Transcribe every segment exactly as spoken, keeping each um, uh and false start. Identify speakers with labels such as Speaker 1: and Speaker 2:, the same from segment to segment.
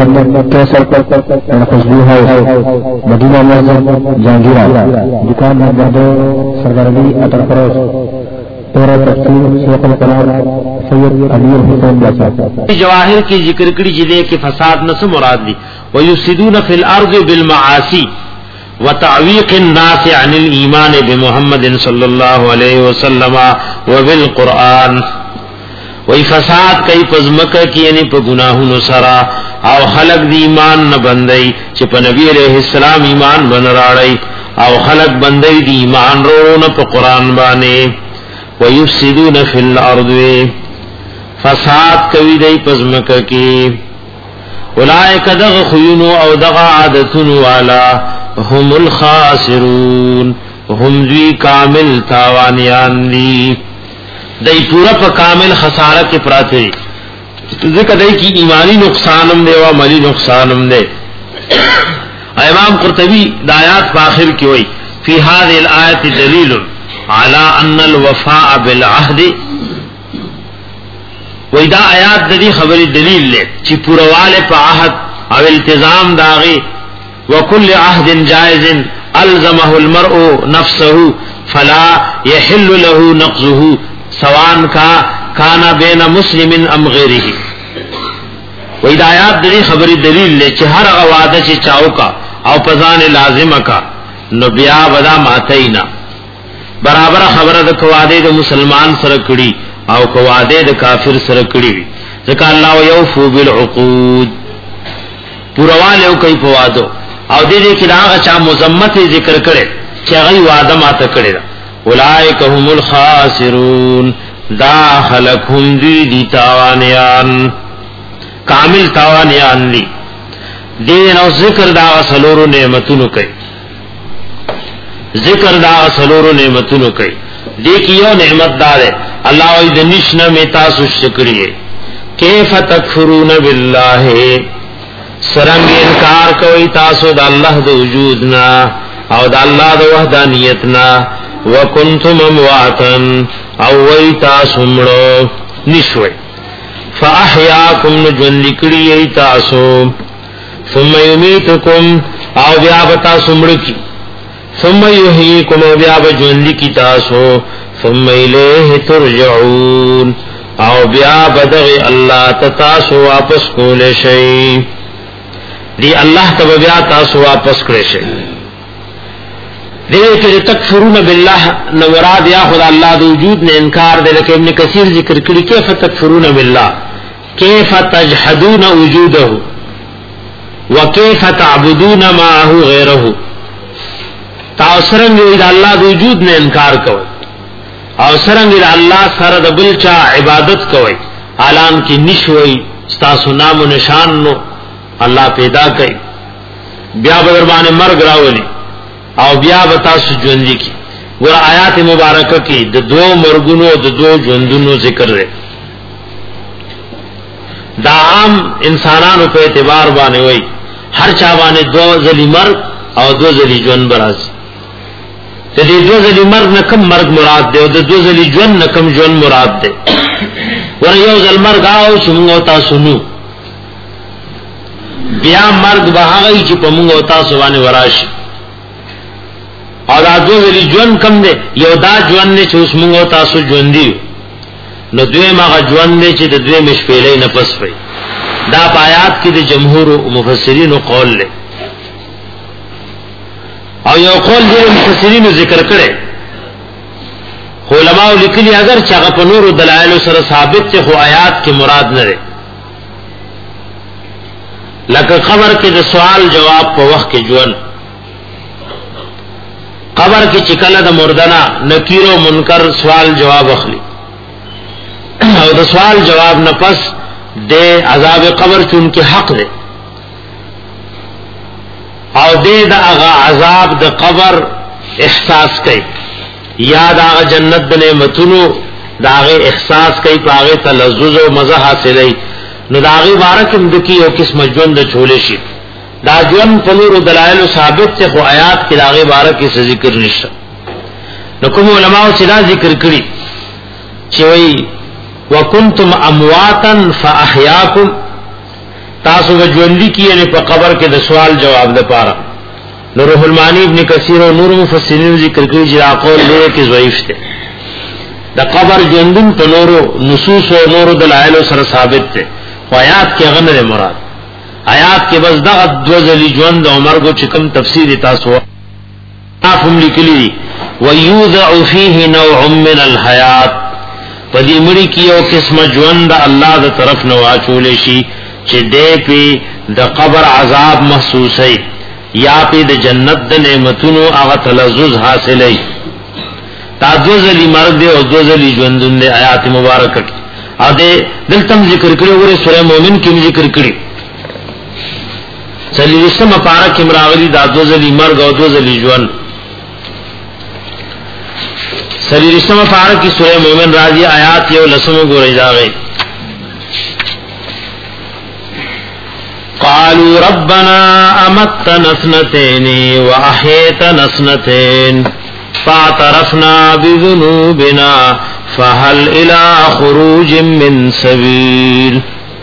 Speaker 1: Number Qaiser Khushbu house Madina मस्जिद जहांगीरा, दुकान number दो, सरदार अली अटर फरोश, तेरह तफसीर शेख कलाम सैयद अली हुसैन जैसा।
Speaker 2: जवाहिर की जिक्र कड़ी जिले के फसाद न से मुराद ली वयुफसिदून फिल अर्द बिल मआसी व तावीक अन्नास अनिल ईमान बिमुहम्मद सल्लल्लाहु अलैहि वसल्लम व बिल कुरान। वही फसाद कई पजमक की यानी प गुनाहों सरा और खलक दी ईमान न बंदई च प नबी अलैहिस्सलाम ईमान बन राड़ई और खलक बंदई दी ईमान रो न प कुरान बाने। वयुफसिदून फिल अर्द फसाद कवि दई पजमक की उलाइक दग खुयुनु औ दग आदतुन वाला हुमुल खासिरून हम दी कामिल तावानियान दी। दई पूरा प कामिल खसारा के प्राथे जिक्र दई की ईमानी नुकसानम दे व मली नुकसानम दे। इमाम कुर्तबी दायात पाखिर की हुई फी हादिल आयत दलील अला अन्नल वफा बिल अहद। वैदा आयात ददी खबरी दलील ले ची पुरवाले पा आहद और इल्तिजाम दागी व कुल अहद जायज़ अल्ज़महु अलमरउ नफ्सहु फला यहिल्लु लहु नक़ज़ुहु सवान का काना बैन मुस्लिमिन अम गैरिही। वैदा आयात ददी खबरी दलील ले ची हर वादा ची चाओ का और पजान लाजिम का न बिया बदा मातईना बराबर खबर द कवादे द मुसलमान सरकड़ी और कवादे द काफिर सरकड़ी जका अल्लाह यौफु बिल उकूद पुरवाले कई पवादो और दे दे कि दागा चा मुजम्मत जिक्र करे चगई वादा माता करे उलाइक हुमुल खासिरून दा खलकुम दी दी तावानियान कामिल तावानियान ली दे नौ जिक्र दा सलोरो नेमतुनु कई जिक्र दा सलोरो नेमतुनु कई देखियो नेमत दारे अल्लाह इदनिश न में तासु शुक्रिये कैफ तकफुरून बिल्लाहि सरंग इनकार कोई तासु द अल्लाह द वजूद ना और द अल्लाह द वहदानियत ना व कुंतुम अमवातन और वही तासु मड़ो निश्वय फअहयाकुम जुनलिकड़ी तासु सुम्मा युमीतुकुम और व्याबता सुमड़की सुम्मा युहीकुम व्याब जुनलिकी तासु सुम्मा इलैहि तुरजऊन और व्याब दगे अल्लाह तासु वापस कोले शई दी अल्लाह तब व्या तासु वापस करे शई देखे कि तकफुरून बिल्लाह न मुराद या खुदा अल्लाह दो वजूद ने इनकार दे लेकिन इब्न कसीर जिक्र करी कैफ तकफुरून बिल्लाह कैफ तजहदून वजूदहु व कैफ तअबुदून माहु गैरहु। तासरंग इद अल्लाह दो वजूद ने इनकार कवई और सरंग इद अल्लाह सर द बिलचा इबादत कवई आलान की निश्वई तासु नाम व निशान नो अल्लाह पैदा कई ब्या बदरबान मर्ग रावली और ब्या बतासु ज्वंदी की वो आयात मुबारक की द दो मर्गुनो द दो ज्वंदुनो जिक्र रहे दाम इंसानान पे एतबार बाने वही हर चावाने दो जली मर्ग और दो जली ज्वन बराज दे दो जली मर्ग न कम मर्ग मुराद दे और दो जली ज्वन न कम ज्वन मुराद दे वर यो जल मर्ग आओ सुमुंगोता सुनु ब्या मर्ग बहागई की पमुंगोता सुवाने वराशी और दो जली ज्वन कम दे यो दा ज्वन ने चूस मुंगोता सु ज्वन दी न द्वे मागा ज्वन दे चे द्वे मिशपेले न पस पे दा पायात की दे जमहूर मुफस्सिरीन कौल ले और यो कौल दे मुफस्सिरीन जिक्र करे उलमा लिखली अगर चागा पनूर दलाइल सर साबित से हो आयात के मुराद न रे लक खबर के सवाल जवाब पर वक्त के ज्वन खबर की चिकल द मुर्दना नकीरो मुनकर सवाल जवाब अखली और सवाल जवाब न पस दे अजाब कब्र चुन के हक दे और दे द अगा अजाब द कब्र एहसास कई याद आगा जन्नत दने मतुनु दागे एहसास कई पागे तलज़्ज़ुज़ व मज़ा हासिल न दागे बारक इमदकी और किस मजबून द छोले शी दाजवन पनूर दलाइल साबित से आयात के दागे बारक की से जिक्र निश्चा नकुम उलमा सिला जिक्र करी चिवई वकुंतुम अमवातन फअहयाकुम تاسو ژوندۍ کیږي په قبر کې د سوال جواب لپاره. نور روح المعانی ابن کثیر او نور مفسرین ذکر کوي چې اقوال له کې ضعیف دي. د قبر ژوندون په نورو نصوص او نورو دلایل سره ثابت دي. آیات کې هغه نه مراد. آیات کې بس دغه دوزلی ژوند او مرګ چې کوم تفسیر تاسو تاسو لیکلي ويوضع فيه نوع من الحیات پدې مړي کې یو قسمه ژوند الله د طرف نو واچول شي چې دې په د قبر عذاب محسوسي یا په د جنت د نعمتونو هغه تلذذ حاصلې. تا دوزلی مرګ دی او دوزلی ژوندون دی آیات مبارکه کې ا دې دلته ذکر کړو ورې سورہ مومن کې ذکر کړی چلی رسم پارا کې مراغلی دا دوزلی مرګ او دوزلی ژوند. سلی رسم پارا کې سورہ مومن راځي آیات یو لسمو ګورې راغی. قالوا ربنا امتنا اثنتين واحييتنا اثنتين فاعترفنا بذنوبنا فهل الى خروج من سبيل.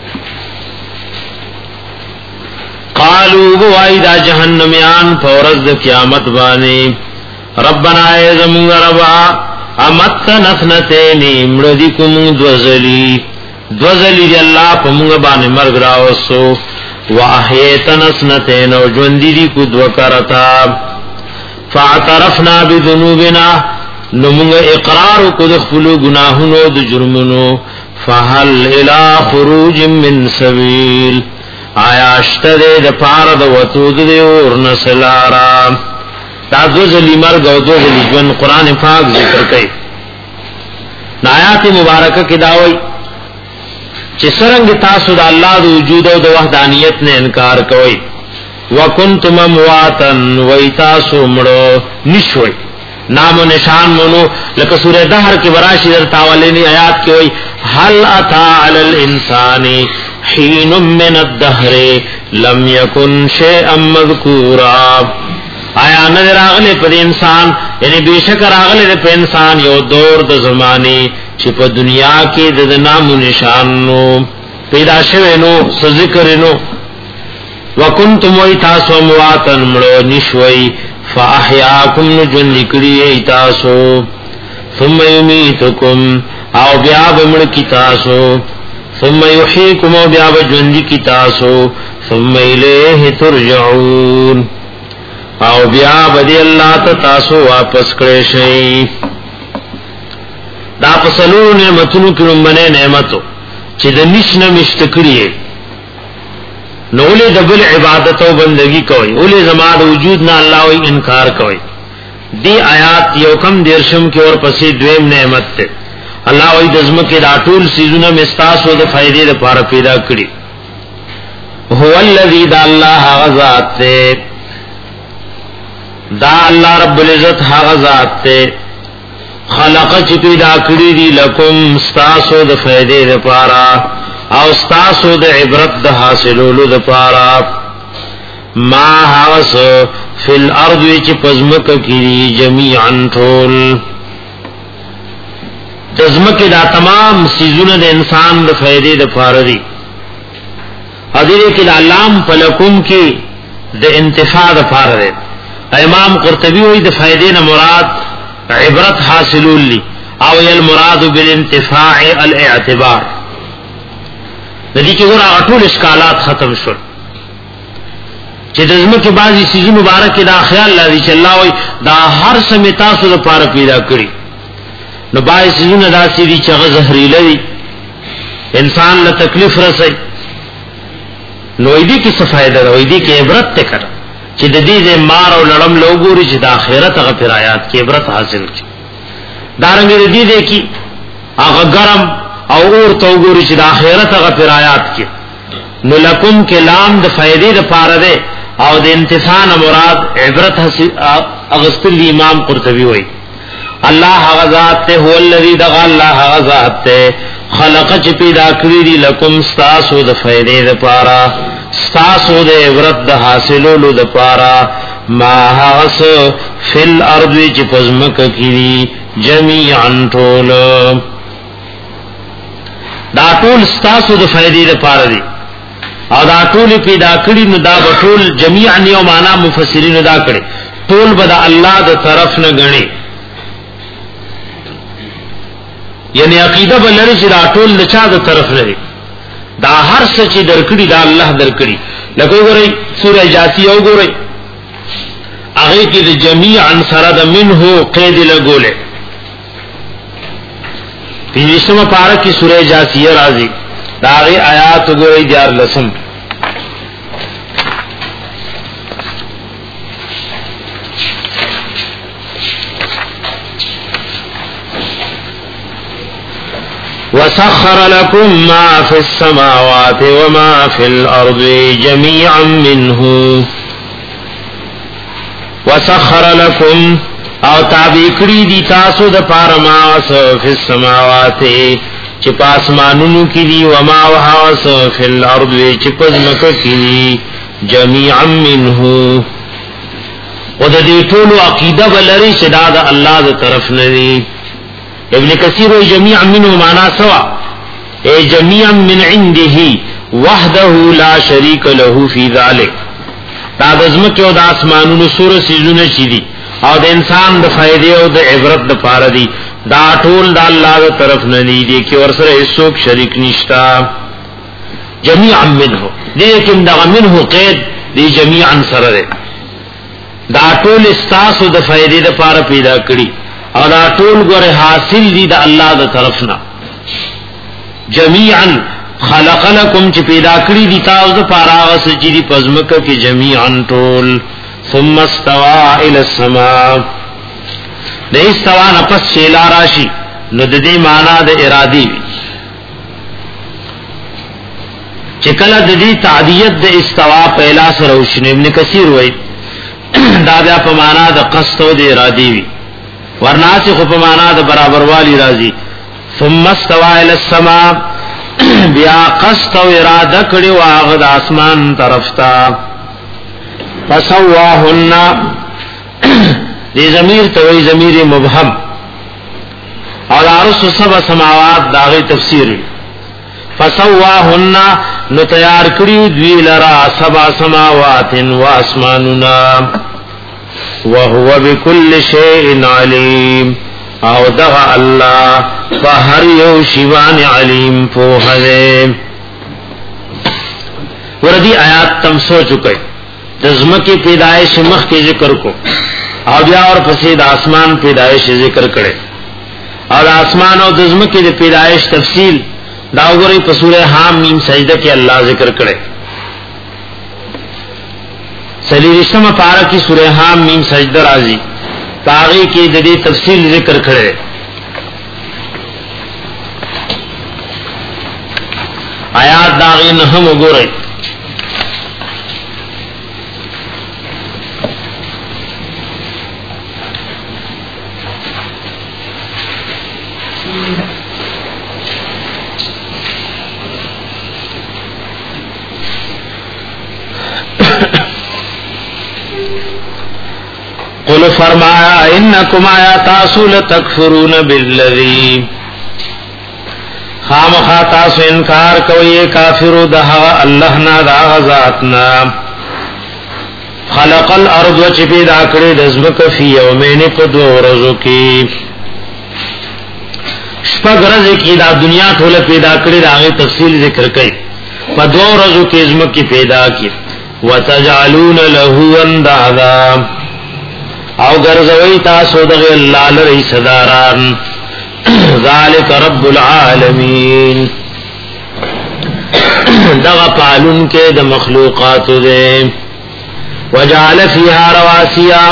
Speaker 2: قالوا بوائدا جهنميان فورز د قیامت باندې ربنا اعظم ربا امتنا اثنتين مردکم دوزلی دوزلی دی الله په موږ باندې مرګ راوسو واحیتنا اثنتين او ژوند دي کو دو کرتا فاعترفنا بذنوبنا نمغ اقرار کو د خپل گناهونو د جرمونو فهل الى خروج من سبيل آیا اشتره د پار د وتود دی اور نسلارا. دا دو ذلی مرګ او دو ذلی ژوند قران پاک ذکر کوي. آیات مبارکه کې دا وایي چې څنګه تاسو د الله د وجود او د وحدانیت نه انکار کوئ وکنتم امواتن وایتاسو مړو نشوي نام و نشان مونو لکه سورہ دهر کې وراشي در تاولینی آیات کې وایي هل اتا علی الانسان حين من الدهر لم يكن شيئا مذكورا. آیا نه راغله پر انسان یعنی بیشک راغله پر انسان یو دور د زمانه چې په دنیا کې د نام و نشان نو پیدا شوه نو ذکر نو وکنتم ایتاسو مواتن مړو نشوي فاحیاکم نجن نکړي ایتاسو ثم یمیتکم او بیا بمړ کی تاسو ثم یحییکم او بیا بجن کی تاسو ثم الیه ترجعون او بیا بدی الله ته تاسو واپس کړئ شي. دا پسلو نعمتونو کې لمنه نعمتو چې د نشنه مشتکړي نو له دبل عبادت او بندگی کوي ولې زما د وجود نه الله وی انکار کوي. دی آیات یو کم دیرشم کې اور پسې دویم نعمت ته الله وی د زمکه دا ټول سيزونه مستاسو د فائدې لپاره پیدا کړی. هو الذی دا الله غزاد ته دا الله رب العزت هغه ذات ته خلق چې پیدا کړی دی لکم استاسو د فائدې لپاره او استاسو د عبرت د حاصلولو لپاره ما هاوس فی الارض چې پزمک کړي جميعا ټول دزمکه دا تمام سيزونه د انسان د فائدې لپاره دي. حضرت کې علام فلکم کې د انتفاع لپاره دی. امام قرطبی وی د فائدې نه مراد عبرت حاصلول لی او یل مراد بالانتفاع الاعتبار. د دې کې ګور ټول اشکالات ختم شول چې د زمکه بعضی سيزونه مبارک دا خیال لري چې الله وی دا هر سمه تاسو لپاره پیدا کړی نو بعضی سيزونه دا سړي چې زهريله دي انسان له تکلیف رسي نو دې کې څه فائدہ ده دې کې عبرت ته کړ چې د دې مار او لړم لوګوري چې د آخرت هغه فرایات کې عبرت حاصل کړي. دارنګ دې دې کې هغه ګرم او اور تو ګوري چې د آخرت هغه فرایات کې نو لکم کلام د فائدې لپاره ده او د انتفاع مراد عبرت حاصل اغسطل امام قرطبی وایي الله هغه ذات ته هو الذی دغ الله هغه ذات ته خلق چې پیدا کړی دی لکم استاسو د فائدې لپاره استاسو د عبرت د حاصلولو لپاره ما هاس فل ارض چې پزمک کړي جميعا ټول دا ټول استاسو د فائدې لپاره دی او دا ټول پیدا کړی نو دا ټول جميعا یو معنا مفسرین دا کړي ټول به د الله د طرف نه غني یعنی عقیده بلری چې دا ټول د چا د طرف نه دا هر څه چې درکړي دا الله درکړي لکه وګورئ سورہ جاثیه وګورئ هغه کې د جميعا سره د منه قید لګولې پنځمه پارا کې سورہ جاثیه راځي دا هغه آیات وګورئ دیار لسم وسخر لكم ما في السماوات وما في الأرض جميعا منه وسخر لكم او تابع کړی دي تاسو د پاره ما في السماوات چې پاسمانونو کې دي و ما وهاس في الأرض چې پزمکه کې دي جميعا منه او د دې ټول عقیده ولري چې دا د الله د طرف نه دي ابن کثیر و جميعا منه معنا سوا اي جميعا من عنده وحده لا شريك له في ذلك دا دزمکه او د اسمانونو سور سيزونه چي دي او د انسان د فائدې او د عبرت د پاره دي دا ټول د الله تر طرف نه دي چې ورسره هیڅوک شریک نشتا جميعا منه دې کوم دا منه قید دي جميعا سره دا ټول استاسو د فائدې د پاره پیدا کړی او دا ټول ګره حاصل دي د الله د طرفنا جميعا خلق لكم چې پیدا کړی دي تاسو د پاره چې دي پزمکه کې جميعا ټول ثم استوى الى السماء د استوا نفس شیلا راشي نو د دې معنا د ارادي چې کله د دې تعدیت د استوا پهلا سره وشنه ابن کثیر وایي دا بیا په معنا د قصد او د ارادي وي ورناسخ په معنا د برابر والی راځي ثم استوى الى السماء بیا قصد او اراده کړي واغ د اسمان طرف ته فسواهن دې ضمیر ته وی ضمیر مبهم او عرش سبع سماوات داغه تفسیر فسواهن نو تیار کړي دوی لرا سبع سماوات و اسماننا وهو بكل شيء عليم او دغه الله فهر یو شیوان علیم په هغه وردی آیات تم سو چکے دزمکی پیدائش مخ کی ذکر کو او بیا اور پسې د اسمان پیدائش ذکر کړي او د اسمان او دزمکی د پیدائش تفصیل دا وګورئ په سورہ حم میم سجده کې الله ذکر کړي سلیریشتمه پارا کی سورہ حم میم سجدہ راضی پاغی کی ددی تفصیل ذکر کھڑے آیات داغی نحم اگورے قل فرمایا انکم آیا تاسو لتکفرون بالذی خامخا تاسو انکار کوئی کافرو دہا اللہ نا دا ذاتنا خلق الارض و چپی داکڑی دزمک فی یومین پدو ورزو کی شپگ رز کی دا دنیا ٹھول پیدا کڑی دا آگے تفصیل ذکر کئی پدو ورزو کی ازمک کی پیدا کی وتجعلون له اندادا او گرزوی تاسو دغی اللہ لرئی صداران ذالک رب العالمین دغا پالن کے د مخلوقات دے وجعل فیها رواسیا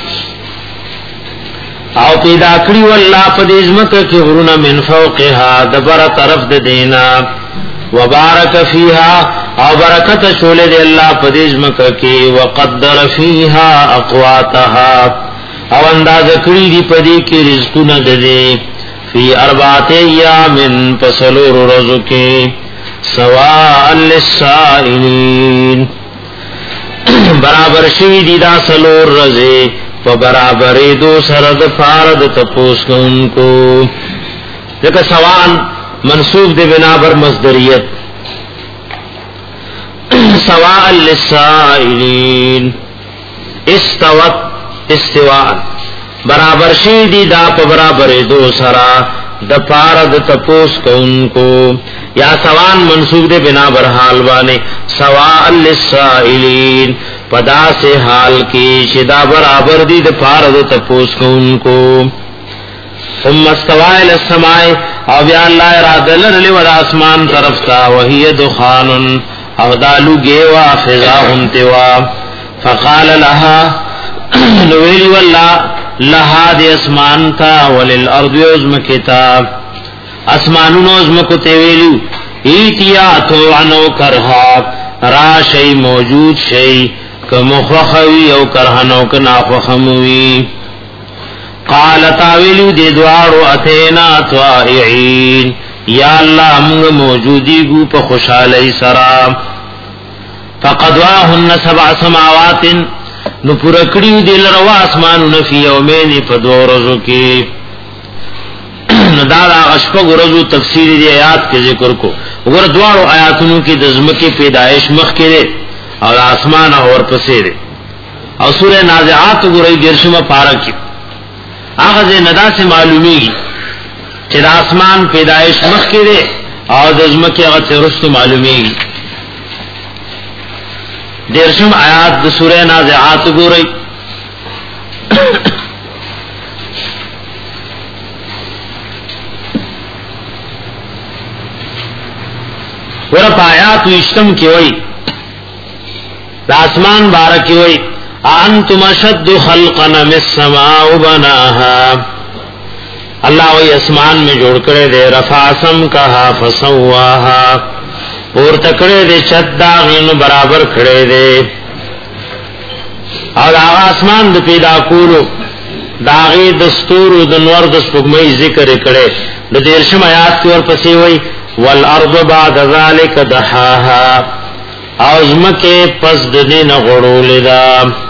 Speaker 2: او پیدا کری واللہ پدیزمک کی غرون من فوقها دبر طرف د دینا وبارک فیها او برکت شول دی اللہ پدیز مکہ کی وقدر فیها اقواتها او انداز کری دی پدی کی رزقون ددی فی اربعات ایام پسلور رزو کی سواء للسائلین برابر شوی دی دا سلور رزے و برابر دو سرد فارد تپوس ان کو لیکن سوان منصوب دے بنابر مصدریت سواء للسائلین استوت استواء برابر شی دی دا په برابر دو سرا د پاره د تپوس کوونکو یا سوان منصوب دے بنا بر حال بانے سواء للسائلین پدا سے حال کی شدا برابر دی د پاره د تپوس کوونکو ثم استوى الى السماء او بیا الله اراده لرلی ود اسمان طرف تا وهي دخان او دالو گیوا فضاهم توا فقال لها نویل والله لها دی اسمان تا وللارض یزم کتاب اسمانونو ازمکو تیویلو ایتیا تو عنو کرها را شی موجود شی کمخوخوی او کرهنو کناخوخموی قال تاویلو دی دوارو اتینا توائعین یا اللہ منگ موجودی گو پا خوشحالی سرام فقدواهن سبع سماوات نو پورکڑیو دی لروا اسمانو نفی یومین پا دو رزو کی ندادا غشپا گرزو تفسیر دی آیات کے ذکر کو اگر دوارو آیاتنو کی دزمکی پیدائش مخ کے دے اور آسمان اور پسے دے اور سورہ نازعات گرئی گرشم پارا کی آغاز ندا سے معلومی گی چہ دا آسمان پیدائش مخ کے دے اور دزمکی اغت سے رست معلومی گی دیرشم آیات دا سورہ نازعات گرئی ورپ آیات وشتم کی وئی دا آسمان بارکی وئی انتم اشد خلقا من السماء بناها اللہ وی اسمان میں جوڑ کرے دے رفع سم کہا فسواها اور تکڑے دے چد داغین برابر کھڑے دے اور آغا اسمان دا پیدا کولو داغی دستور و دنور دسپگمئی ذکر کڑے دا دیرشم آیات کی اور پسی وئی والارض بعد ذلك دحاها ازمکے پس دین غڑول دا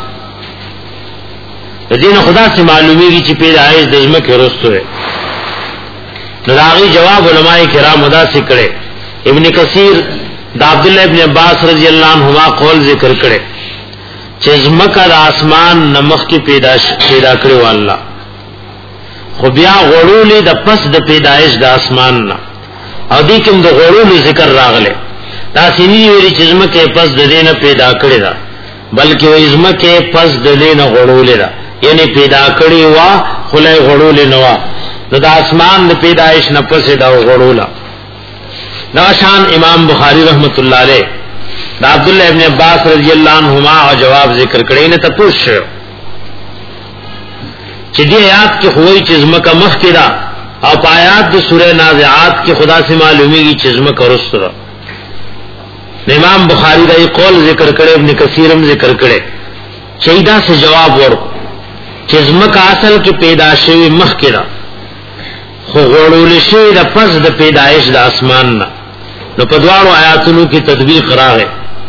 Speaker 2: دین خدا سے معلومی کی چی پیدائش دزمکے رستو ہے نداغی جواب علماء کرام ادا سے کرے ابن کثیر دا عبداللہ ابن عباس رضی اللہ عنہما قول ذکر کرے چی ازمکہ دا آسمان نمخ کی پیدا کرے واللہ خبیا غڑول دا پس دا پیدائش دا آسمان نا او دی کم دا غرول ذکر راغلے تاسی نی ویلی چیزمہ کے پس ددین پیدا کردی دا بلکہ ویزمہ کے پس ددین غرول دا یعنی پیدا کردی وا خلے غرول نوا دا اسمان دا پیدایش نپس دا غرولا دا شان امام بخاری رحمت اللہ علیہ دا عبداللہ ابن عباس رضی اللہ عنہما جواب ذکر کردی انہیں تا پوچھ شو چی دی آیات کی خوئی چیزمہ کا مخ کی دا اور پایات دو سورہ نازعات کی خدا سے معلومی کی چزمک اور رسترہ امام بخاری دا یہ قول ذکر کرے ابن کثیرم ذکر کرے چیدہ سے جواب ورکو چزمک اصل کی پیداشوی مخ کرا خو غڑولشوی دا پس دا پیدایش دا اسماننا نو پدوارو آیاتنو کی تدبیق راغے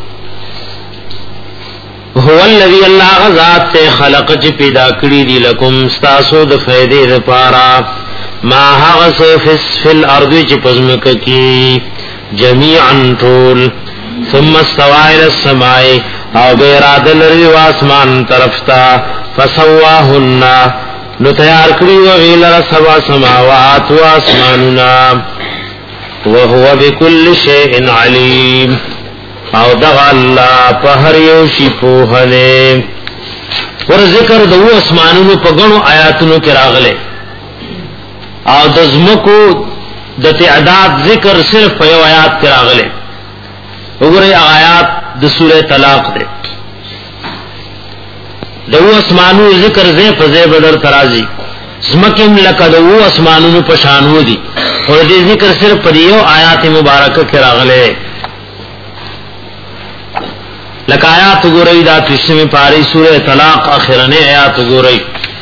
Speaker 2: هو الذی اللہ غزات تے خلق چی پیدا کری دی لکم ستاسو دا فیدے دا پارا ما حغس فی الارض چی پزمک کی جمیعا طول ثم استوى الى السماء او بیراد لرو آسمان طرفتا فسواهن نو تیار کری وغیلر سوا سماوات و آسماننا وهو بكل شيء علیم او دغا اللہ پہر یوشی پوہنے ور ذکر دو آسمانونو پگنو آیاتونو کی راغلے او دزمکو د تعداد ذکر صرف په یو آیات کې راغله وګوره آیات د سوره طلاق ده د و اسمانو ذکر زې په زې بدر ترازی زمکم لک د و اسمانو په شانو دي او دې ذکر صرف په یو آیات مبارکه کې راغله لک آیات وګوره دا تشمه پاری سوره طلاق اخرنه آیات وګوره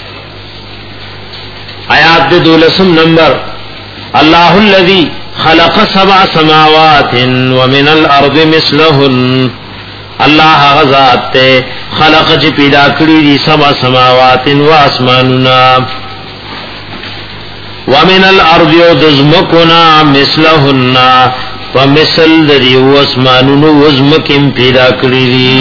Speaker 2: آیات دے دولسم نمبر اللہ الذی خلق سبع سماوات ومن الارض مثلہن اللہ غزات تے خلق چی پیدا کری دی سبع سماوات و اسماننا ومن الارض دزمکنا مثلہن په مثل د یو اسمانونو وزمکم پیدا کړی دي.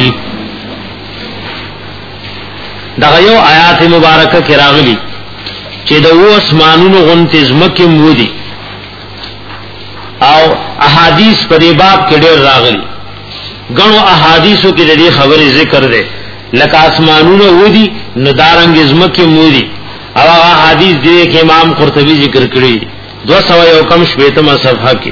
Speaker 2: دا یو آیات مبارکه کې راغلي چې د و اسمانونو غنت زمکم ودی او احادیث په دې باب کې ډېر راغلي. غنو احادیثو کې د دې خبرې ذکر ده لکه اسمانونو ودی نو دارنګ زمکم ودی او احادیث دې کې امام قرطبي ذکر کړی دو سو یو کم شپیتمه صفحه کې.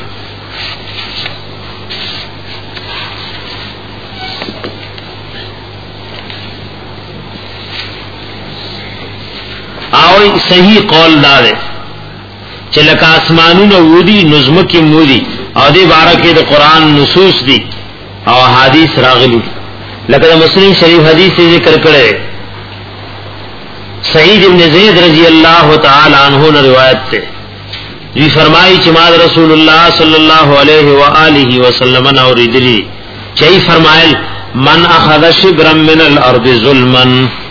Speaker 2: او صحیح قول دار چې لکه اسمانونو ودی نظم کې مودي او دې باره کې د قران نصوص دي او حدیث راغلي لکه د مسلم شریف حدیث ذکر کړي. سعید ابن زید رضی اللہ تعالی عنہ نے روایت سے جی فرمائی چې ما رسول الله صلی الله علیه و آله وسلم نے اوریدلی چي فرمایل من اخذ شبرا من الارض ظلما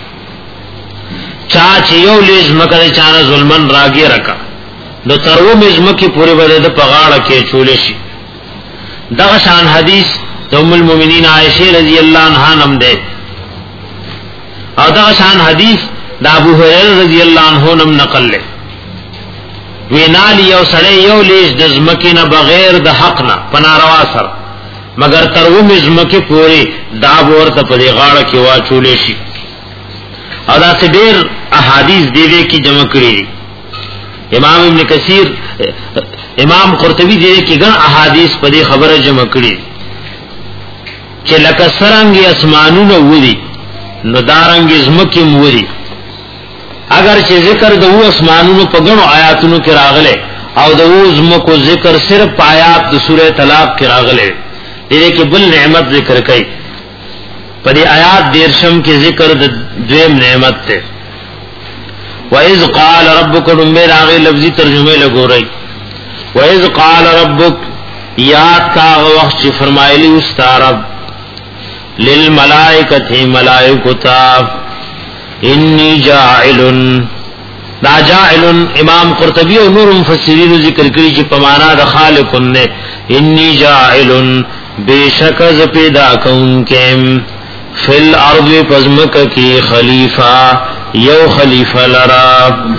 Speaker 2: چا چې یو لیز مکه چانه ظلمن راګي رکا نو ترو مزمکه پوری بده د پغاړه کې چولې شي. دا شان حدیث د ام المؤمنین عائشہ رضی اللہ عنہا نم ده او دا شان حدیث دا ابو هريره رضی اللہ عنہ نم نقل له وینال یو سړی یو لیز د زمکه نه بغیر د حق نه پناروا سره مگر ترو مزمکه پوری دا ورته په غاړه کې واچولې شي. او دا څه ډېر احادیث دیوی کی جمع کړی. امام ابن کثیر امام قرطبی دیوی کی ګڼ احادیث په دې خبره جمع کړی چې لکه سرنګ اسمانونو ودی نو دارنګ زمکه مودي. اگر چې ذکر د و اسمانونو په ګڼو آیاتونو کې راغله او د و زمکو ذکر صرف آیات د سوره طلاق کې راغله دې کې بل نعمت ذکر کړي. پدې آیات دیرشم کې ذکر د دویم نعمت ته وَإِذْ قَالَ رَبُّكَ دمبه راغی لفظی ترجمه لګورئ. وَإِذْ قَالَ رَبُّكَ یاد کا وخت چې فرمایلی استرب للملائکۃ ملائکتا انی جاعل دا جاعل امام قرطبی او نور مفسرین ذکر کړي چې په معنا د خالق نه انی جاعل بیشک ز پیدا کونکم فی الارض پزمک کی خلیفہ یو خلیفہ لرا.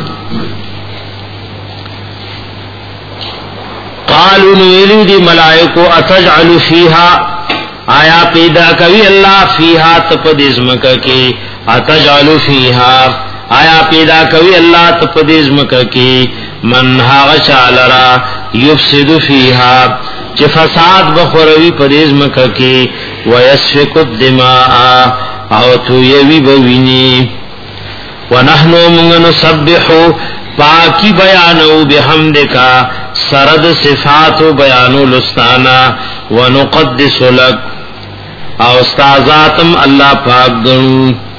Speaker 2: قالوا نویلی دی ملائکو اتجعل فیہا آیا پیدا کوي اللہ فیہا تپدزمک کی اتجعل فیہا آیا پیدا کوي اللہ تپدزمک کی من هاغ چالرا یفسد فیہا چه فساد بخوروی پدزمک کی ویسفک الدماء او تو یوی بوینی ونحنو من نسبحو پاکی بیانو بحمدکا سرد صفاتو بیانو لستانا ونقدس لک او استازاتم اللہ پاک گنو.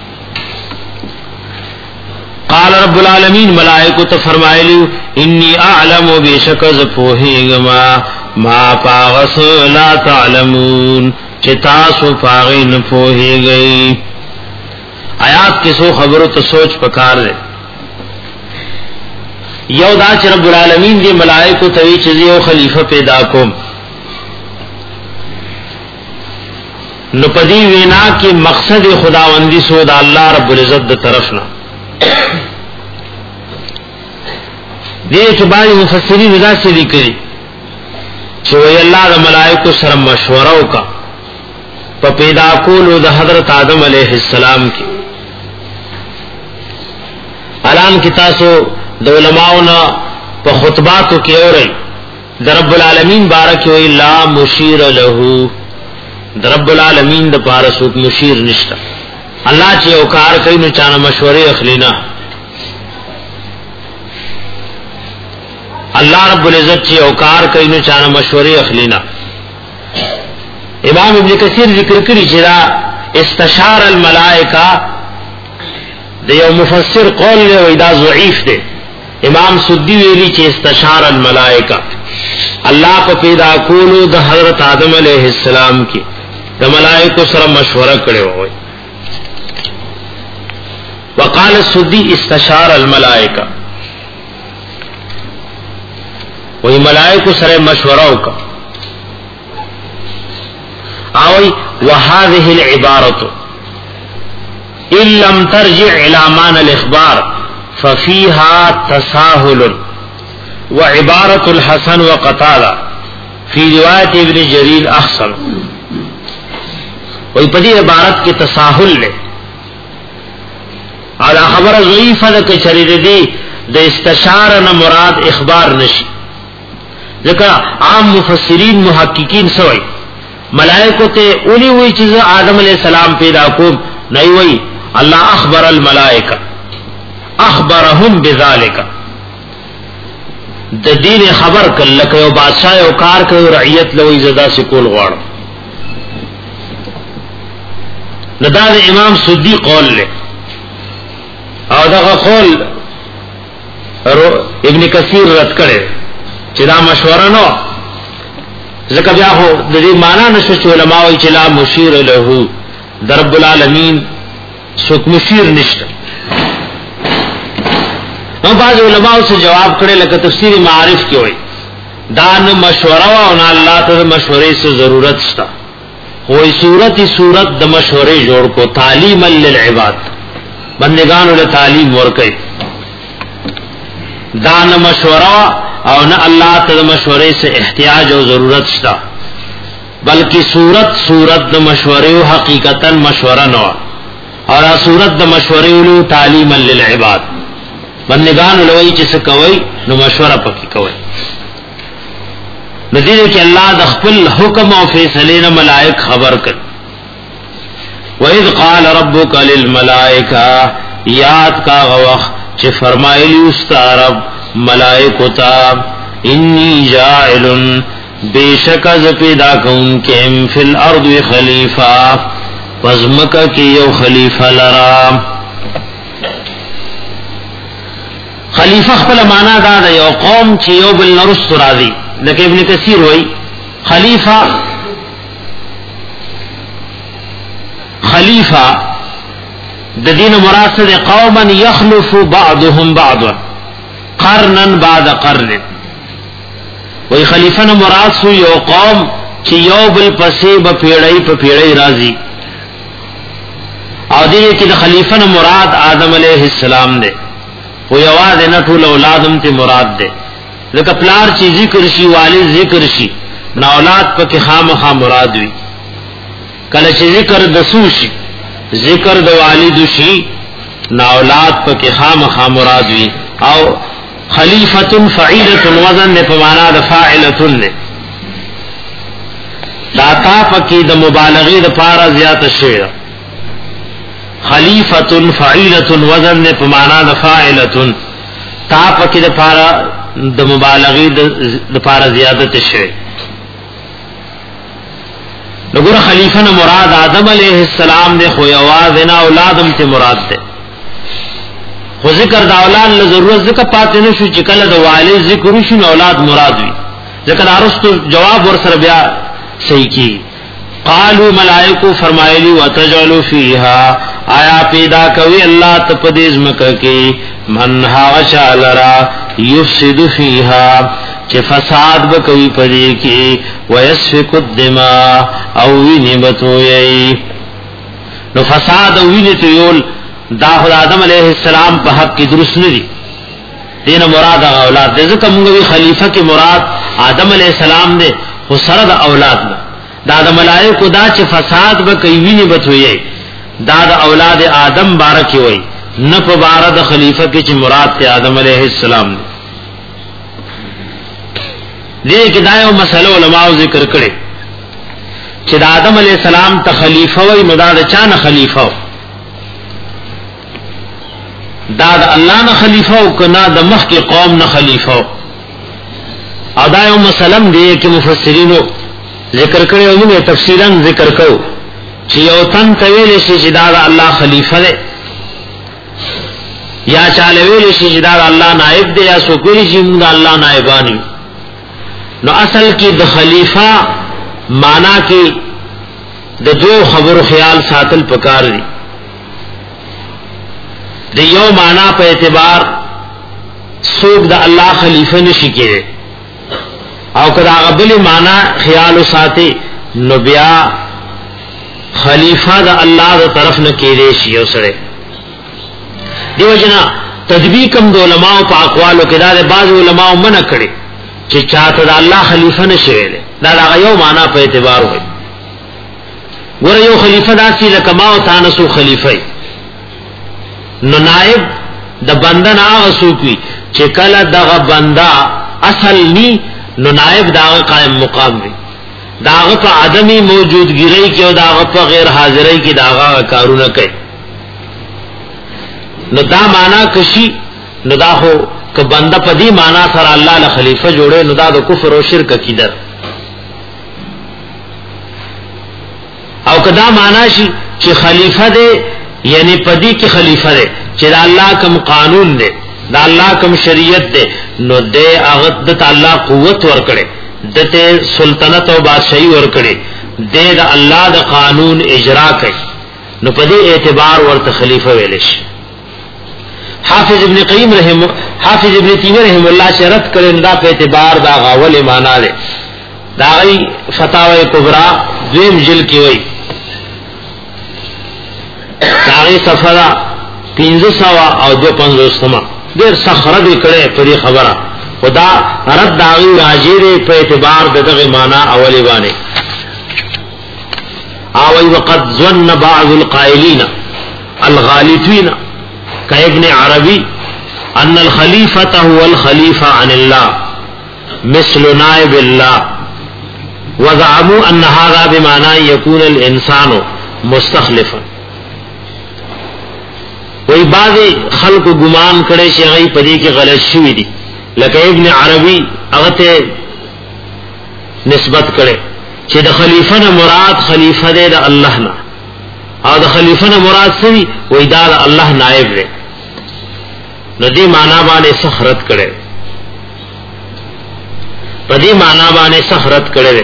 Speaker 2: قال رب العالمین ملائکو تفرمائلیو انی اعلم بیشکز پوہیگما ما پاغس لا تعلمون چتاسو پاغین پوہی گئی. آیات کے سو خبرو تو سوچ پکار دے. یو دا چې رب العالمین دی ملائکو توی چیزی او خلیفہ پیدا کوم نو پدی وینا کی مقصد خداوندی سو دا اللہ رب العزت دی طرفنا دی چبانی مفسرین دا سے لکری چو ای اللہ دا ملائکو سره مشورو کا پا پیدا کولو دا حضرت آدم علیہ السلام کی علام کی تاسو د علماءنا په خطباتو کې اوري د رب العالمین بارک وی لا مشیر له د رب العالمین د پاره څوک مشیر نشته. الله چې او کار کوي نو چانه مشورې اخلینا. الله رب العزت چې او کار کوي نو چانه مشورې اخلینا. امام ابن کثیر ذکر کړی چې دا استشار الملائکه د یو مفسر قول له ودا ضعیف دی. امام سدی ویلی چې استشار الملائکه الله په پیدا کولو د حضرت آدم علیہ السلام کې د ملائکه سره مشوره کړو وي. وقال السدی استشار الملائکه وی ملائکه سره مشوره وکړه اوي وهذه العبارة ان لم ترجع الى معنى الاخبار ففيها تساهل، وعبارة الحسن وقتادة في روایت ابن جریر احسن. وی پدی عبارت کی تساہل لے اور خبر ضعیفہ دا کچری دی دا استشارہ مراد اخبار نشی. ذکر عام مفسرین محققین سوئی ملائکو تے اولی ہوئی چیز آدم علیہ السلام پیدا کوم نہیں ہوئی اللہ اخبر الملائکہ اخبرهم بذالک د دین خبر کل لکه یو بادشاہ او کار کوي رعیت لوی زدا سکول غواړ. ندا د امام سدی قول له او دغه قول ابن کثیر رد کړي چې دا مشوره نو ځکه بیا هو د دې معنا نشو چې علماء وایي چې لا مشیر له رب العالمین څوک مشیر نشته. نو بعض علماء سے جواب کړي لکه تفسیر معارف کې وایي دا نه مشوره او نه الله ته مشورې څخه ضرورت شته. وې صورت صورت د مشورې جوړ کو تعلیم للعباد بندگانو له تعلیم ورکړي. دا نه مشوره او نه الله ته مشورې څخه احتیاج او ضرورت شته، بلکې صورت صورت د مشورې او حقیقتا مشوره نه او صورت د مشورې او تعلیم للعباد بندگان لوی چې څه کوي نو مشوره پکې کوي. نذیر کې الله د خپل حکم او فیصله نه ملائک خبر کړ. وَإِذْ قَالَ رَبُّكَ لِلْمَلَائِكَةِ یاد کا وخت چې فرمایلی استرب ملائکو ته انی جاعل بیشک از پیدا کون کم فی الارض خلیفہ پزمکه کې یو خلیفہ لرا. خلیفہ خپل معنا دا د یو قوم چې یو بل نرست راضي. لکه ابن کثیر وای خلیفہ خلیفہ د دین مراد د قوما یخلف بعضهم بعضا قرنا بعد قرن. وای خلیفہ نو مراد سو یو قوم چې یو بل پسې په پیړۍ په پیړۍ راضي. او دې کې د خلیفہ نو مراد آدم علیه السلام دی. و یواز نه ټول اولادم ته مراد ده. ځکه پلار چې ذکر شي والد ذکر شي نو اولاد پکې خامخا مراد وي. کله چې ذکر د سوشي ذکر د والد شي نو اولاد پکې خامخا مراد وي. او خلیفۃ فعیلۃ وزن نه په معنا د فاعلۃ نه دا تا پکې د مبالغه د پارا زیات شي. خلیفۃ فعیلۃ وزن نے پمانا د فاعلۃ تا پکې د پارا د مبالغه د پارا زیادت شي. لګور خلیفہ نه مراد آدم علیہ السلام دے خو یواز نه اولادم ته مراد ده. خو ذکر د اولاد له ضرورت ذکر پاتې نه شو چې کله د والد ذکر شو نو اولاد مراد وي. ذکر ارستو جواب ور سره بیا صحیح کی. قالوا ملائکو فرمایلی وتجعلوا فیها آیا پیدا کوي الله تپدیز مکه کې من ها شالرا یفسد فیها چې فساد وکوي پدې کې ويسفك الدماء او وینبتوي. نو فساد او وینتویول دا خدای آدم علیہ السلام په حق کې درست نه دي. دین مراد اولاد دې ځکه موږ وی خلیفہ کې مراد آدم علیہ السلام دې خو سره د اولاد نه دا د ملائکه دا چې فساد وکوي وینبتوي دا د اولاد آدم بارکی وای نه په بار د خلیفہ کې چې مراد ته آدم علیہ السلام دې کې دا یو مسله علماء ذکر کړي چې د آدم علیہ السلام ته خلیفہ وای نو دا د چا نه خلیفہ دا د الله نه خلیفہ او کنا د مخ کې قوم نه خلیفہ. او دا یو مسله دې کې مفسرینو ذکر کړي او موږ تفصیلا ذکر کوو چې یو تن تویل شي چې دا الله خلیفہ دی یا چاله ویل شي چې دا الله نائب دی یا سوکولی شي موږ الله نائبانی. نو اصل کې د خلیفہ معنا کې د دو خبرو خیال ساتل پکار دي. د یو معنا په اعتبار سوق د الله خلیفہ نشي کېږي او کدا غبل معنا خیال ساتي نو بیا خلیفہ د الله د طرف نه کېږي شي او سره دیو جنا تدبیق کم د علماء په اقوالو کې دا د بعض علماء منع کړي چې چاته د الله خلیفہ نشي دا دا یو معنا په اعتبار وي ور یو خلیفہ داسې لکه ما او تاسو خلیفہ نو نائب د بندن هغه سوکي چې کله دغه بندا اصل ني نو نائب دغه قائم مقام وي داغه په عدمي موجودګۍ کې او داغه په غیر حاضرۍ کې داغه کارونه کوي نو دا معنا کشي نو دا هو ک بنده په دې معنا سره الله له خلیفہ جوړه نو دا د کفر او شرک کیدر او کدا معنا شي چې خلیفہ دې یعنی پدی کی خلیفہ دے چې الله کوم قانون دے دا الله کوم شریعت دے نو دے اغدت الله قوت ور کړي دته سلطنت او بادشاہي ور کړي دے دا الله د قانون اجرا کوي نو پدی اعتبار ورته خلیفہ ویل شي حافظ ابن قیم رحم حافظ ابن تیمیہ رحم الله شرط کړي دا په اعتبار دا غاول معنا ده دا غي فتاوی کبرى دویم جلد کې وایي داغی سفرہ پینزو سوا او دو پنزوستما دیر سخرہ دی کڑے پری خبرہ خدا رد داغی راجی دے پہ اعتبار ددغ مانا اولی بانے آوی وقد ظن بعض القائلین الغالطین کا ابن عربی ان الخلیفة هو الخلیفة عن اللہ مثل نائب اللہ وزعموا ان هذا بمعنى يكون الانسان مستخلفا وی بعضی خلق گمان کړي چې غي پدې کې غلط شوی دي لکه ابن عربی هغه ته نسبت کړي چې د خلیفہ نه مراد خلیفہ دی د الله نه او د خلیفہ نه مراد څه وی دا د الله نائب دی نو دې معنا باندې سخرت کړي پدې معنا باندې سخرت کړي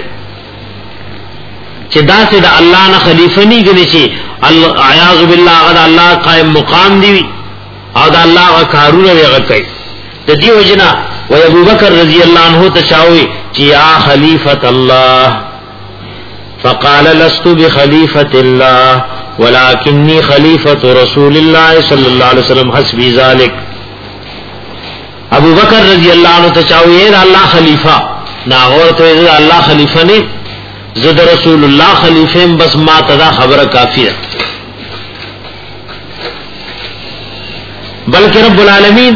Speaker 2: چې دا چې د الله نه خلیفہ نه ګڼي شي اعوذ بالله غد الله قائم مقام دی او دا الله کارونه وی غکای د دې وجنا و ابو بکر رضی الله عنه تشاوی چې یا خلیفۃ الله فقال لست بخلیفۃ الله ولكني خلیفۃ رسول الله صلی الله علیه وسلم حسبی ذلک ابو بکر رضی الله عنه تشاوی دا الله خلیفہ نا اورته دا الله خلیفہ نه زد رسول الله خلیفہ بس ما تدا خبر کافی ہے بلکہ رب العالمین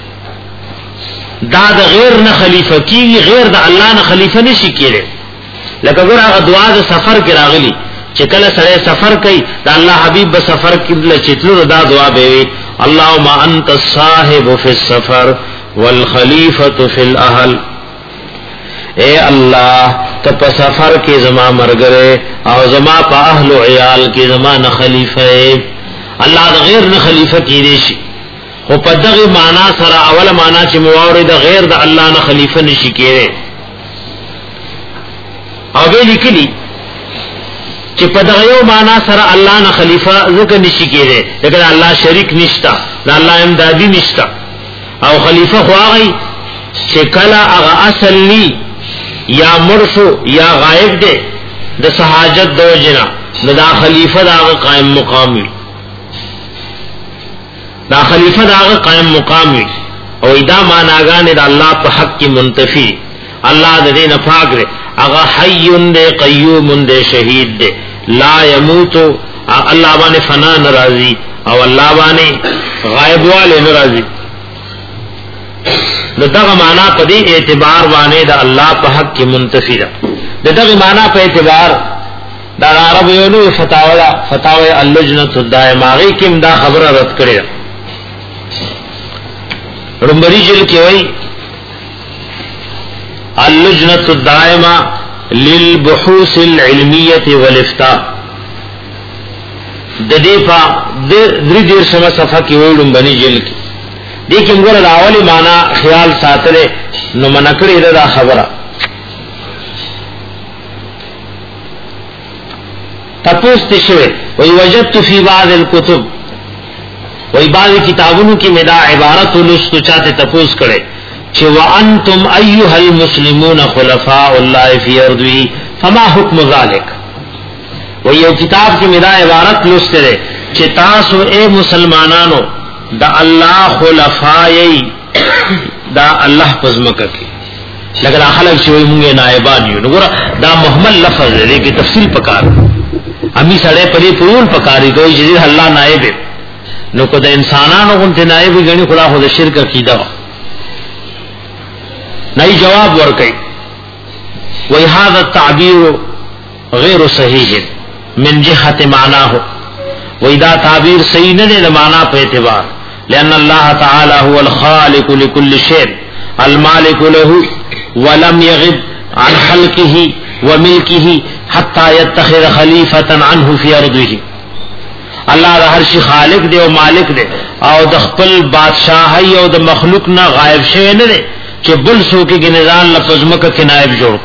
Speaker 2: دا د غیر نه خلیفہ کی غیر د الله نه خلیفہ نشي کېره لکه ګور هغه دعا د سفر کې راغلی چې کله سره سفر کوي د الله حبیب په سفر کې بل چتلو دا دعا به اللهم انت الصاحب فی السفر والخلیفۃ فی الاهل اے اللہ تو په سفر کې زما مرګره او زما په اهل او عیال کې زما نه خلیفہ الله د غیر نه خلیفہ کېږي شي خو په دغه معنا سره اوله معنا چې موارد غیر د الله نه خلیفہ نشي کېږي او به لیکلي چې په دغه یو معنا سره الله نه خلیفہ ځکه نشي کېږي لکه الله شریک نشتا د الله امدادي نشتا او خلیفہ خو هغه چې کله هغه اصل ني یا مرشو یا غائب دے د سہاجت دو جنا دا خلیفہ دا قائم مقام وی دا خلیفہ دا قائم مقام وی او دا معناگان دا اللہ پا حق کی منتفی اللہ دا دین پاک دے اغا حی دے قیوم دے شہید دے لا یموتو اللہ بانے فنا نرازی او اللہ بانے غائب والے نرازی دغه معنا په دې اعتبار باندې د الله په حق کې منتفی ده دغه معنا په اعتبار د عرب یو نو فتاوا فتاوی اللجنه الدائمه هغه کې دا خبره رد کړې ده رمبری جل کې وایي اللجنه الدائمه للبحوث العلميه والافتاء د دې په درې ډیر سم صفحه کې وایي رمبری جل کې دیکھیں گور الاولی معنی خیال ساتلے نو منکڑی دا خبرہ تپوس تشوے وی وجدت فی بعض الکتب وی بعض کتابوں کی مدا عبارت لستو چاہتے تپوس کرے چھے وانتم ایوہ المسلمون خلفاء اللہ فی ارضوی فما حکم ذالک و یو کتاب کې مدا عبارت لسته چې تاسو اے مسلمانانو دا الله خلفای دا الله پزمکه کې لکه خلک چې موږ نائبان یو وګوره دا محمد لفظ دی کې تفصیل پکار امی سړی پرې پرون پکاري دوی چې الله نائب نو کو د انسانانو غونته نائب غني خدا خو د شرک عقیده نه جواب ورکړي وای هذا التعبير غیر صحیح من جهه معناه وای دا تعبیر صحیح نه دی د معنا په اعتبار لأن الله تعالى هو الخالق لكل شيء المالك له ولم يغب عن خلقه وملكه حتى يتخذ خليفة عنه في أرضه الله دا هر شي خالق دی او مالک دی او د خپل بادشاہي او د مخلوق نه غائب شوی نه دی چې بل څوک کې نظام لفظ مکه کې نائب جوړ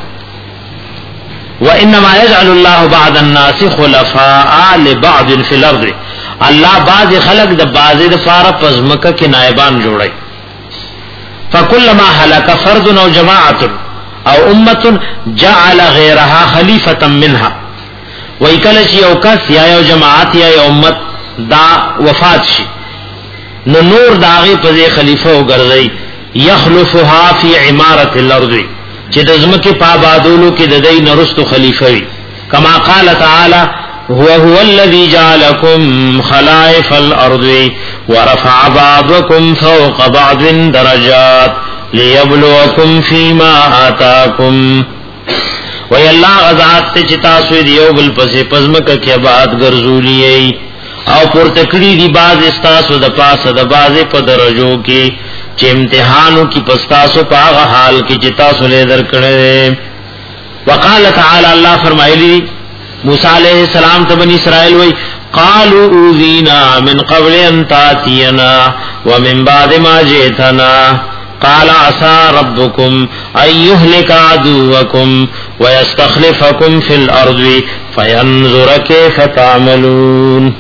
Speaker 2: وانما يجعل الله بعض الناس خلفاء لبعض في الارض الله بعض خلق د بعض د فار پزمکه کې نائبان جوړي فكلما هلك فرد او جماعه او امه جعل غيرها خليفه منها ویکل شي او کس یا یو جماعت یا یو امت دا وفات شي نو نور داغه په خلیفہ وګرځي يخلفها في عماره الارض چې د زمکه په آبادولو کې د دې نرستو خلیفہ وي کما قال تعالی هو هو الذي جعلكم خلائف الارض ورفع بعضكم فوق بعض درجات ليبلوكم فيما آتاكم وی اللہ غزات تے چتا سوی دیو بل پسی پزمکا کی آباد گرزولی او پورتکڑی دی باز استاسو دا پاس دا بازی پا درجو کی چه امتحانو کی پستاسو پا آغا حال کی چتا سو لے در کڑے وقال تعالی اللہ فرمائی لی موسیٰ علیہ السلام تبنی اسرائیل وی قالوا اوذینا من قبل ان تاتینا ومن بعد ما جیتنا قال عسى ربكم أن يهلك عدوكم ويستخلفكم في الأرض فينظر كيف تعملون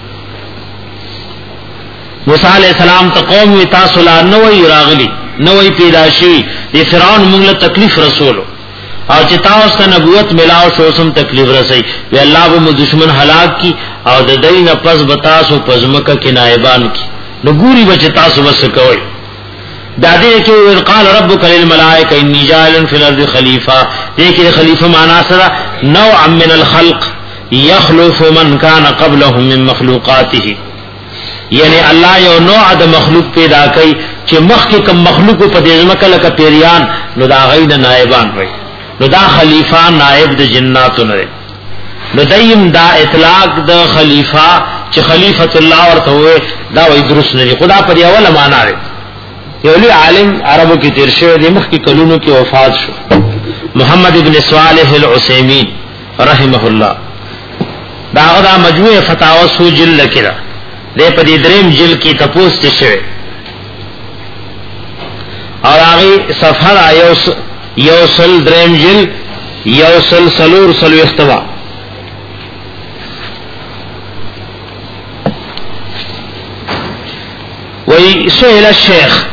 Speaker 2: موسیٰ علیہ السلام تقوم وی تاسولا نوی راغلی نوی پیداشی دی فرعون منگل تکلیف رسولو او چې تاسو ته نبوت ملاو شو سم تکلیف رسي وی الله به دشمن هلاک کی او د دین پس بتاسو پزمکه کې نائبان کی نو ګوري بچ تاسو وس کوي دادې کې قال ربك للملائکه انی جاعل فی الارض خلیفہ دې کې خلیفہ معنا سره نوع من الخلق يخلف من كان قبلهم من مخلوقاته یعنی الله یو نوع د مخلوق پیدا کوي چې مخکې کوم مخلوق په دې ځمکه لکه پیریان نو دا غید نائبان وي نو دا خلیفہ نائب د جناتو نه نو دیم دا اطلاق د خلیفہ چې خلیفۃ الله ورته وي دا وې درست نه خدا پر اوله معنا لري یو لوی عالم عربو کې تیر شوی د مخکې کلونو کې وفات شو محمد ابن صالح العثیمین رحمه الله دا غدا مجموعه فتاوا سو جل کړه دې په دې دریم جل کې تپوس ته شوی او هغه صفحه ایوس یوسل دریم جل یوسل سلور سلو اختوا وی سئل الشیخ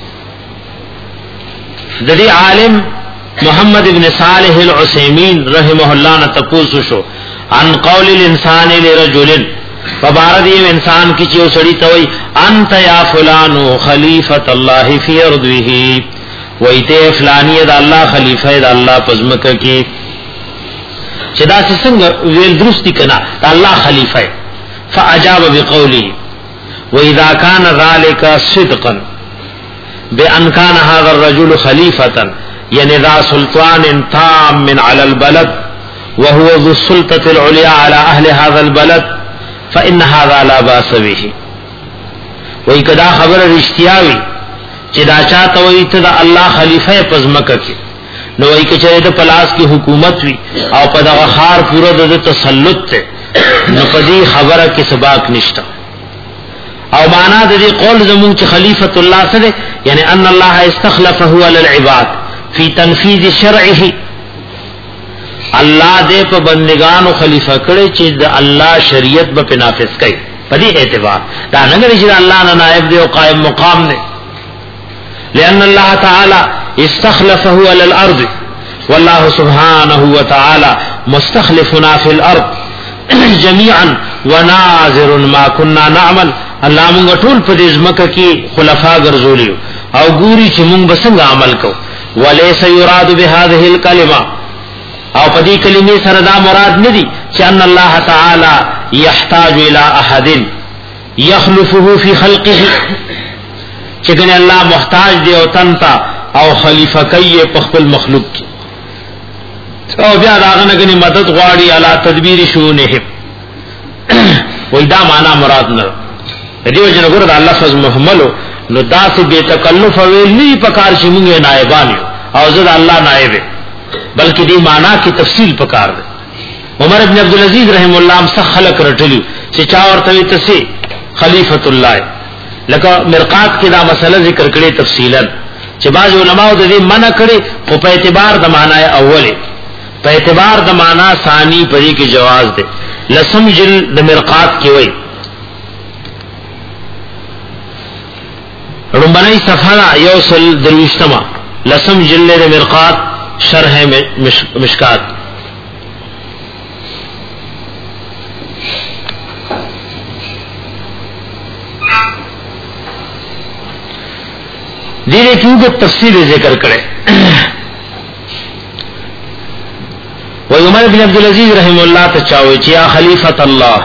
Speaker 2: ددی عالم محمد ابن صالح العثیمین رحمه اللہ نے تپوس شو عن قول الانسان لرجل فبارد یہ انسان کی چیو سڑی توئی انت یا فلانو خلیفۃ اللہ فی ارضه ویتے فلانی دا اللہ خلیفہ دا اللہ پزمکہ کی چدا سے سنگ ویل درستی کنا دا اللہ خلیفہ فاجاب بقولی وَإِذَا كَانَ ذَلِكَ صِدْقًا بِأَنْ كَانَ هَذَا الرَّجُلُ خَلِيفَةً يعني ذا سلطان تام على البلد وهو ذو السلطة العليا على أهل هذا البلد فإن هذا لا بأس به وَإِكَدَا خبر رشتیاوی چې دا چاته وي ته د الله خلیفہ پزمکه کې نو وایي چې د پلاس کی حکومت وي او په دغه خار پورا د تسلط ته نو په دې خبره کې سباق نشته او معنا د دې قول زمون چې خلیفۃ الله سره یعنی ان الله استخلفه على العباد فی تنفیذ شرعه الله دې په بندگانو خلیفہ کړي چې د الله شریعت به نافذ کړي په دې اعتبار دا نه لري چې الله نه نائب دی او قائم مقام دی لأن الله تعالى استخلفه على الأرض والله سبحانه وتعالى مستخلفنا في الأرض جميعا وناظر ما كنا نعمل الله موږ ټول په دې ځمکه کې خلفا ګرځولیو او ګوري چې موږ بسنګ عمل کو وليس يراد بهذه الكلمه او په دې کلمې سره دا مراد ندي چې ان الله تعالی يحتاج الى احد يخلفه في خلقه چې ګنې الله محتاج دی او تنتا او خلیفہ کوي په خپل مخلوق کې او بیا داغه نه ګنې مدد غواړي اعلی تدبیر شونه وې دا معنا مراد نه دې وجه ګور دا لفظ محمل نو داس به تکلف ویل نه پکار شي موږ نائبان او زه الله نائب بلکې دې معنا کې تفصیل پکار دی عمر ابن عبد العزيز رحم الله هم څخه خلق رټلی چې چا ورته تسي خلیفۃ الله لکه مرقات کې دا مسله ذکر کړي تفصیلا چې بعض علماء د دې منع کړي خو په اعتبار د معنی اوله په اعتبار د معنا ثانی پرې کې جواز ده لسم جل د مرقات کې وای رمبنای صفحه یوصل دروشتما لسم جل د مرقات شرح مشکات دیره کیوں کہ تفصیل ذکر کرے و عمر بن عبد العزيز رحم الله تچاوي چې یا خلیفۃ الله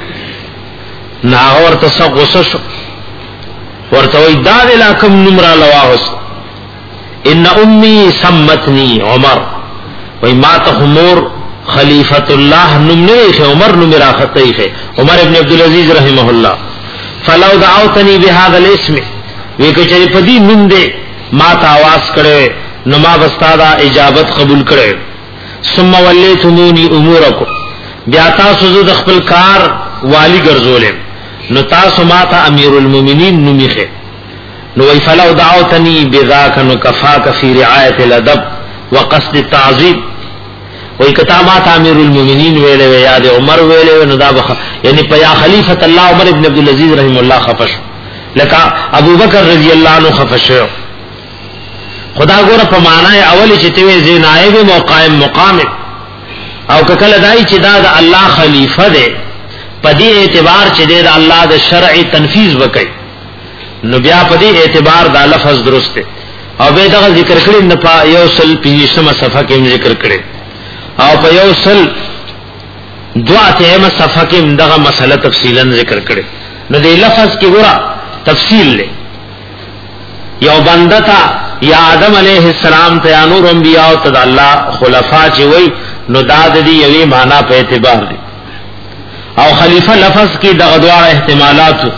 Speaker 2: ناغور تسغسش ورته وی دا لکم نمرا لواهس ان امي سمتني عمر وی ما تخمور خلیفۃ الله نمنه عمر نمرا خطیه عمر بن عبد العزيز رحمه الله فلو دعوتني بهذا الاسم وی کچری پدی نوم دے ما تا आवाज کړي نو ما واستادا اجابت قبول کړي ثم ولیتمونی امورکم بیا تاسو د خپل کار والی ګرځولم نو تاسو ما ته امیر المؤمنین نومیخه نو وی فلو دعوتنی بذاک نو کفاک فی رعایت الادب وقصد التعظیم وی کتا ما ته امیر المؤمنین ویلې یاد عمر ویلې نو دا بخ یعنی پیا خلیفۃ الله عمر ابن عبد العزيز رحم الله خفش لکه ابو بکر رضی اللہ عنہ خفشو خدا ګوره په معنی اولی چې ته زی نائب مقام مقام او کله دای چې دا د الله خلیفہ دی په دې اعتبار چې د الله د شرع تنفیذ وکړي نو بیا په دې اعتبار دا لفظ درست دی او به دا ذکر کړی نه په یو سل پنځمه صفحه کې ذکر کړی او په یو سل دواتمه صفحه کې دغه مسله تفصیلا ذکر کړی نو دې لفظ کې ګوره تفصیل لے یو بندتا یا آدم علیہ السلام تا یا نور انبیاء تا دا اللہ خلفاء چوئی نو داد دی یوی معنی پہ اعتبار دی او خلیفہ لفظ کی دا غدوار احتمالاتو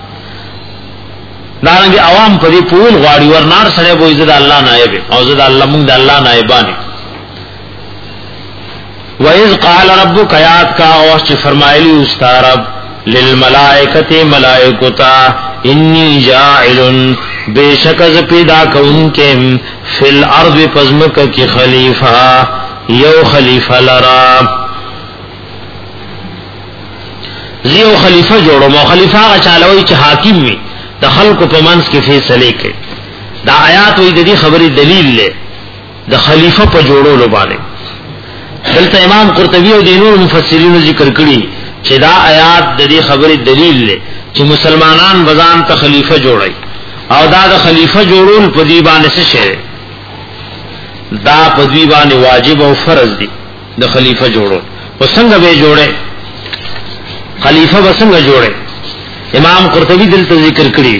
Speaker 2: دارنگی عوام پا دی پول غواری ورنار سڑے بوئی زد اللہ نائب او زد اللہ منگ دا اللہ نائبانی وَإِذْ قَالَ رَبُّكَ یاد کا اوش چی فرمائلی استارب للملائکت ملائکتا انی جاعل بے شک از پیدا کون کے فی الارض پزمک کی خلیفہ یو خلیفہ لرا زیو خلیفہ جوڑو مو خلیفہ آگا چالوئی چھ حاکم میں دا خلق پا منس کے فیصلے کے دا آیات وی دا دی خبری دلیل لے دا خلیفہ پا جوڑو لو بانے دلتا امام قرطبی و دینور مفسرین ذکر کری چې دا آیات د دې خبرې دلیل دی چې مسلمانان بزان ته خلیفہ جوړي او دا د خلیفہ جوړول په دی باندې څه شی دا په دی باندې واجب او فرض دي د خلیفہ جوړول او څنګه به جوړي خلیفہ به څنګه جوړي امام قرطبی دلته ذکر کړی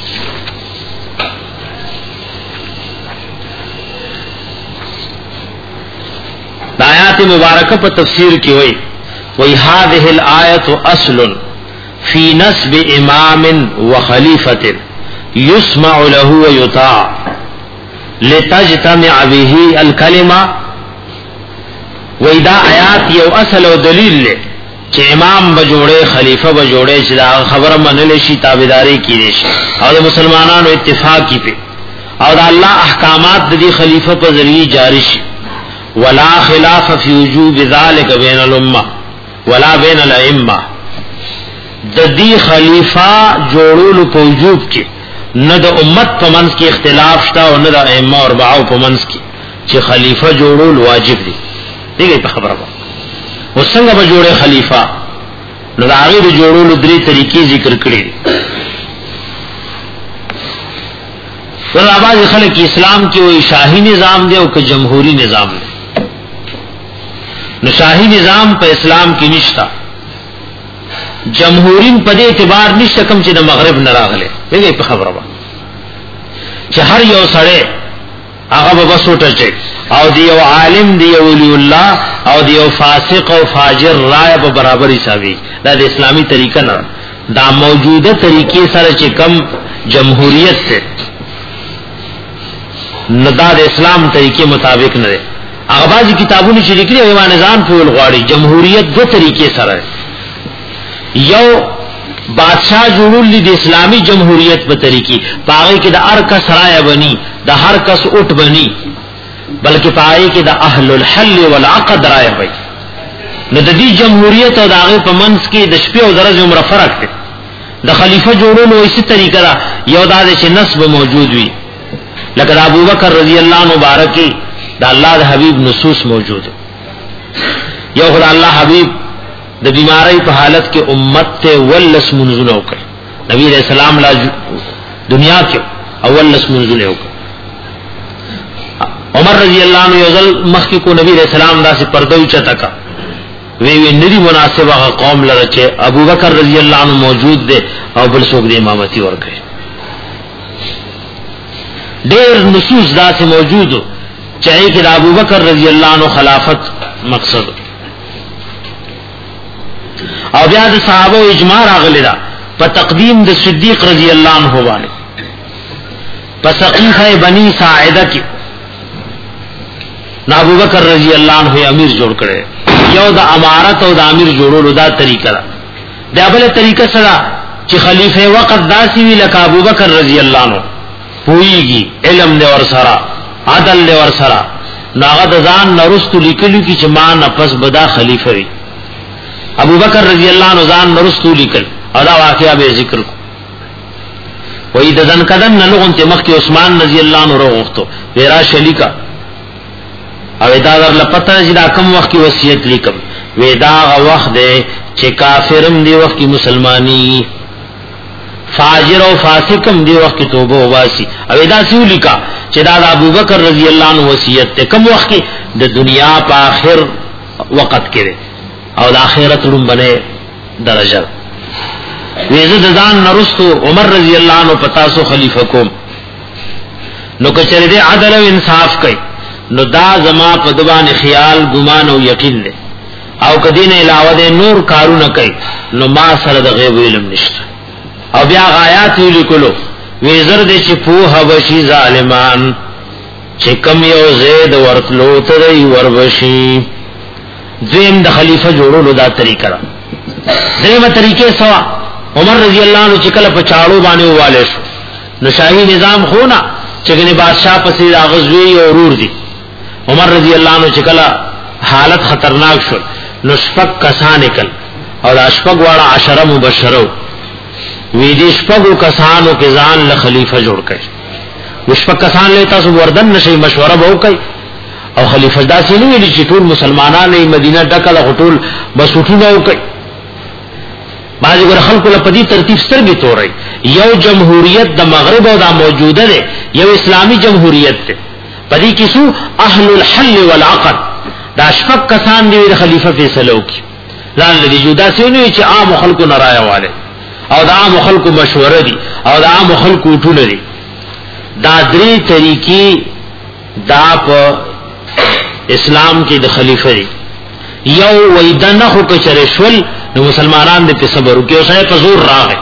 Speaker 2: دا آیات مبارکه په تفسیر کې وایي وَهَذِهِ الْآيَةُ أَصْلٌ فِي نَسْبِ إِمَامٍ وَخَلِيفَةٍ يُسْمَعُ لَهُ وَيُطَاعُ لِتَجْتَمِعَ بِهِ الْكَلِمَةُ وَإِذَا آیات یو اصل او دلیل لے چې امام بجوړې خلیفہ بجوړې چې دا خبره منل شي تابعداري کړي شي او د مسلمانانو اتفاق کی په او دا الله احکامات د دې خلیفہ په ذریعہ جاری شي ولا خلاف فی وجوب ذلك بین الامه ولا بین الائمه د دې خلیفہ جوړولو په وجوب کې نه د امت په منځ کې اختلاف شته او نه د ائمه اربعه په منځ کې چې خلیفہ جوړول واجب دي دیګه په خبره وسنګ به جوړه خلیفہ نو هغه د جوړولو درې طریقې ذکر کړې ور آواز خلک اسلام کې وې شاهي نظام دی او که جمهوریت نظام دی نو شاهي نظام په اسلام کې نشتا جمهوریت په دې اعتبار نشته کوم چې د مغرب نه راغله دغه په خبره ده چې هر یو سړی هغه به وسوټه او دی یو عالم دی یو ولی الله او دی یو فاسق او فاجر رائے په برابر حسابي دا د اسلامی طریقه نه دا موجوده طریقې سره چې کم جمهوریت ته نه دا د اسلام طریقې مطابق نه ده هغه بعضی کتابونه چې لیکلي او نظام په غواړي جمهوریت دو طریقې سره یو بادشاہ جوړول دي اسلامی جمهوریت په طریقې پاره کې د هر کس رائے بني د هر کس اوټ بني بلکې پای کې د اهل الحل والعقد رائے وي نو د دې جمهوریت او د هغه په منځ کې د شپې او درجه عمر فرق دی د خلیفہ جوړولو هیڅ طریقه دا یو د چې نسب موجود وي لکه ابو بکر رضی الله عنه مبارک د الله د حبیب نصوص موجود یو خدای الله حبیب د بیماری په حالت کې امت ته ولس منزل وکړ نبی رسول الله لا دنیا کې اول لس منزل وکړ عمر رضی اللہ عنہ یوزل مخی کو نبی علیہ السلام دا سے پردوی چتا کا وی وی ندی مناسب آغا قوم لرچے ابو بکر رضی اللہ عنہ موجود دے او بل سوک دے امامتی ورکے دیر نصوص دا سے موجود ہو چاہے کہ ابو بکر رضی اللہ عنہ خلافت مقصد او بیاد صحابہ و اجماع آغلی دا پا تقدیم دا صدیق رضی اللہ عنہ والے پا سقیفہ بنی ساعدہ کی نا ابو بکر رضی اللہ عنہ امیر جوړ کړي یو د امارت او د امیر جوړولو دا طریقه ده دا بل طریقه سره چې خلیفہ وقت داسي وی لکه ابو بکر رضی اللہ عنہ پویږي علم دې ور سره عدل دې ور سره ناغه ځان نرست لیکلو کی چې ما نفس بدا خلیفہ وی ابو بکر رضی اللہ عنہ ځان نرست لیکل او دا واقعا به ذکر کو وې د ځن کدن نه لغون ته مخ کې عثمان رضی اللہ عنہ وروغتو ورا شلیکا او دا در لپتا چې دا کم وخت کې وصیت لیکم ودا غ وخت دی چې کافرم دی وخت کې مسلمانی فاجر او فاسقم دی وخت کې توبه واسي او دا څو لیکا چې دا د ابو بکر رضی الله عنه وصیت ته کم وخت کې د دنیا په آخر وخت کې او د آخرت لوم باندې درجه ویزه د ځان نرستو عمر رضی الله عنه پتا سو خلیفہ کوم نو کچره دې عدل او انصاف کوي نو دا زما په دبان خیال ګمان او یقین دی او کدی نه علاوه د نور کارونه کوي نو ما سره د غیب علم نشته او بیا غایات لیکلو ویزر دې چې په حبشي ظالمان چې کم یو زید ورتلو ترې وربشي زم د خلیفہ جوړولو دا طریقه را دغه طریقې سوا عمر رضی الله عنه چې کله په چاړو باندې واله شو نو شاهي نظام خو نه چې ګنې بادشاہ پسې راغزوي او ورور دي عمر رضی اللہ عنہ چکلا حالت خطرناک شو نو شپک کسان نکل اور اشپک واڑا عشرہ مبشرو ویدی شپکو کسانو کے ځان له خلیفہ جوړ کړي وشپک کسان لیتا سو وردن نشي مشوره وو کوي او خلیفہ داسې نه ویلي چې ټول مسلمانانو مدینه ډکله ټول بس وټونه وو کوي باندې ګور خلکو له پدی ترتیب سترګې توري یو جمهوریت د مغرب او د موجوده ده یو اسلامی جمهوریت ده پدی کیسو اهل الحل والعقد دا شپک کسان دی خلیفہ فیصلو کی ځان لدی جدا سينو چې عام خلکو نه راي والے او دا عام خلکو مشوره دي او دا عام خلکو ټول دي دا درې طریقې دا په اسلام کې د خلیفہ دی یو ویدنه خو کچرشل نو مسلمانان دې په صبر وکي او سره په زور راغی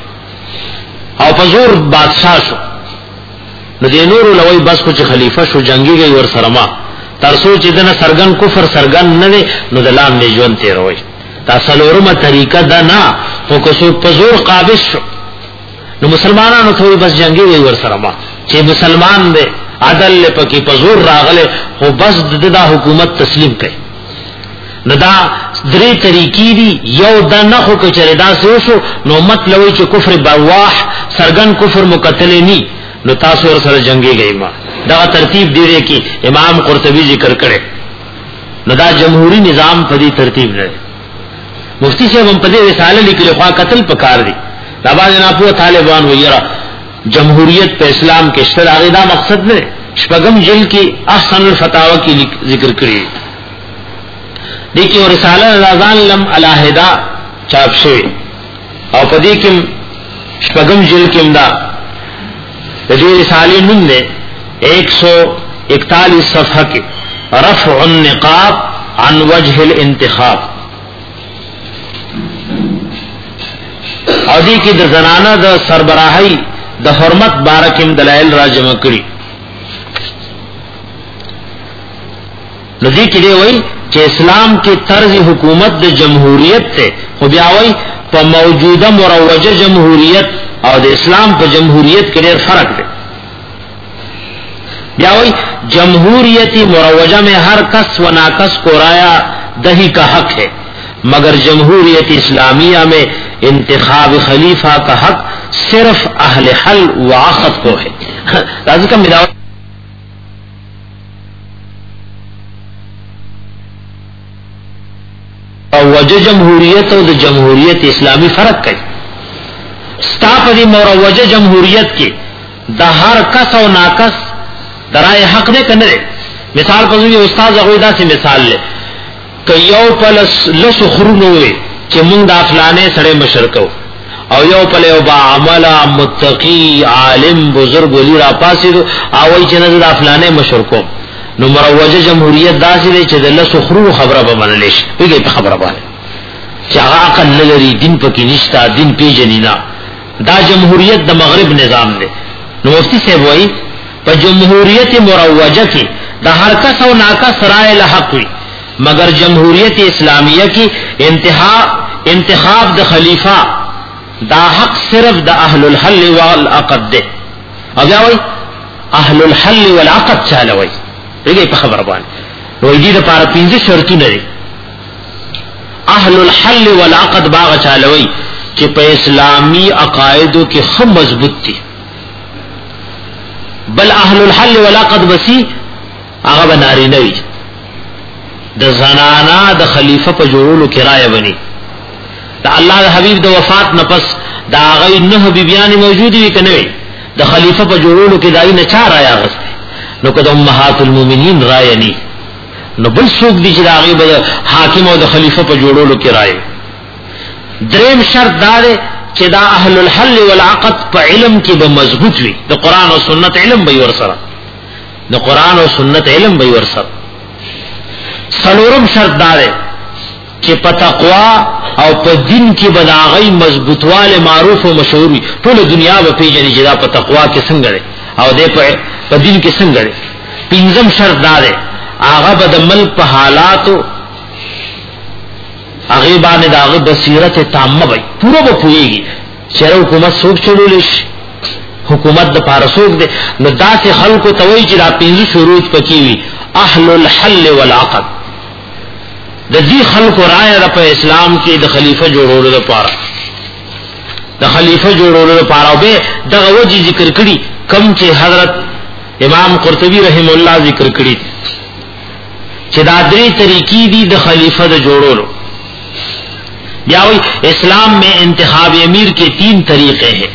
Speaker 2: او په زور بادشاہ شو نو دې نور لوی بس کو چې خلیفہ شو جنگي گئی ور سره ما ترسو چې دنه سرګن کفر سرګن نه نو دلان نه ژوند تیروي تاسلورمه طریقه دا نه خو کو سو په زور قابض شو نو مسلمانانو ته بس جنگي گئی ور سره ما چې مسلمان دې عدل پکې په زور راغله خو بس د حکومت تسلیم کړي نو دا درې طریقې دي یو دا نه خو کچره دا شو نو مطلب چې کفر بواح سرګن کفر مقتل ني نو تاسو سره جنگي گئی ما دا ترتیب دی کې امام قرطبي ذکر کړي نو دا جمهوری نظام په دې ترتیب نه. مفتی صاحب هم په دې رساله لیکلي خو قتل پکار دي. دا باندې نه پوهه طالبان ویرا جمهوریت په اسلام کې شته هغه دا مقصد نه. شپږم جلد کې احسن الفتاوا کې ذکر کړی دي کې رساله رضان لم الاهدا چاپ شوی او په دې کې شپږم جلد کې دا د دې رسالې نوم دی ایک سو اکتالیس صفحه کې رفع النقاب عن وجه الانتخاب. او دې کې د زنانه د سربراهۍ د حرمت بارکم دلایل را جمع کړي. نو دې کې دی وایي چې اسلام کې طرز حکومت د جمهوریت ته خو بیا وایي په موجوده مروجه جمهوریت او د اسلام په جمهوریت کې ډېر فرق دی. بیا وایي جمهوریتی مروجہ میں ہر کس و ناکس کو رایا دہی کا حق ہے مگر جمہوریت اسلامیہ میں انتخاب خلیفہ کا حق صرف اہل حل و عقد کو ہے. راضی کا مداوت وجہ جمہوریت اور جمہوریت اسلامی فرق کئی ستاپدی مروجہ جمہوریت کی دا ہر کس و ناکس درائے حق دے کنے دے. مثال پر یہ استاد عقیدہ سے مثال لے کہ یو پلس لس خرونوے کہ منگ دا فلانے سڑے مشرکو او یو پلے با عملا متقی عالم بزرگ ولی را پاسی دو آوئی چنز دا فلانے مشرکو. نو مروجہ جمہوریت دا سی دے چھ دا لس خرون خبرہ با منلیش بگئی پا خبرہ بانے چھ آغا عقل نلری دن پکی نشتا دن پی جنینا. دا جمہوریت دا مغرب نظام دے. نو مفتی صاحب وئی پا جمہوریت مروجہ کی دا ہر کس و ناکس رائے لحق ہوئی مگر جمہوریت اسلامیہ کی انتخاب انتخاب دا خلیفہ دا حق صرف دا اہل الحل والعقد دے. اب یا وئی اہل الحل والعقد چالا وئی دیکھئے پا خبر بان وئی دی دا پارا پینزی شرطو نرے اہل الحل والعقد باغ چالا وئی کہ پا اسلامی عقائدوں کی خم مضبوط تھی. بل اهل الحل والعقد بسی هغه بناری نوی د زنانا د خلیفہ په جوړولو کې رائے بني. د الله د حبیب د وفات نه پس دا هغه نه بیبیان موجود وي کنه د خلیفہ په جوړولو کې دای نه چا رائے غسته. نو کله امهات المؤمنین رائے ني نو بل څوک دي چې هغه به حاکم او د خلیفہ په جوړولو کې رائے. دریم شرط دا دی چې دا اهل الحل والعقد په علم کې به مضبوط وي د قران او سنت علم به ورسره د قران او سنت علم به ورسره. څلورم شرط دا دی چې په تقوا او په دین کې بداغي مضبوطواله معروف او مشهور وي ټول دنیا به پیژني چې دا په تقوا کې څنګه دی او د په دین کې څنګه دی. پنځم شرط دا دی هغه به د ملک په حالاتو هغه باندې داغه بصیرت تامه وي پورا به پويږي چې حکومت څوک چلولې شي حکومت د پارسوک دي. نو داسې خلکو ته وایي چې دا پنځه شروط پکې وي اهل الحل والعقد. د دې خلکو رائے په اسلام کې د خلیفہ جوړولو لپاره د خلیفہ جوړولو لپاره به دغه وجه ذکر کړي کم چې حضرت امام قرطبی رحم الله ذکر کړي چې دا درې طریقې دي د خلیفہ د جوړولو. یا وی اسلام میں انتخاب امیر کے تین طریقے ہیں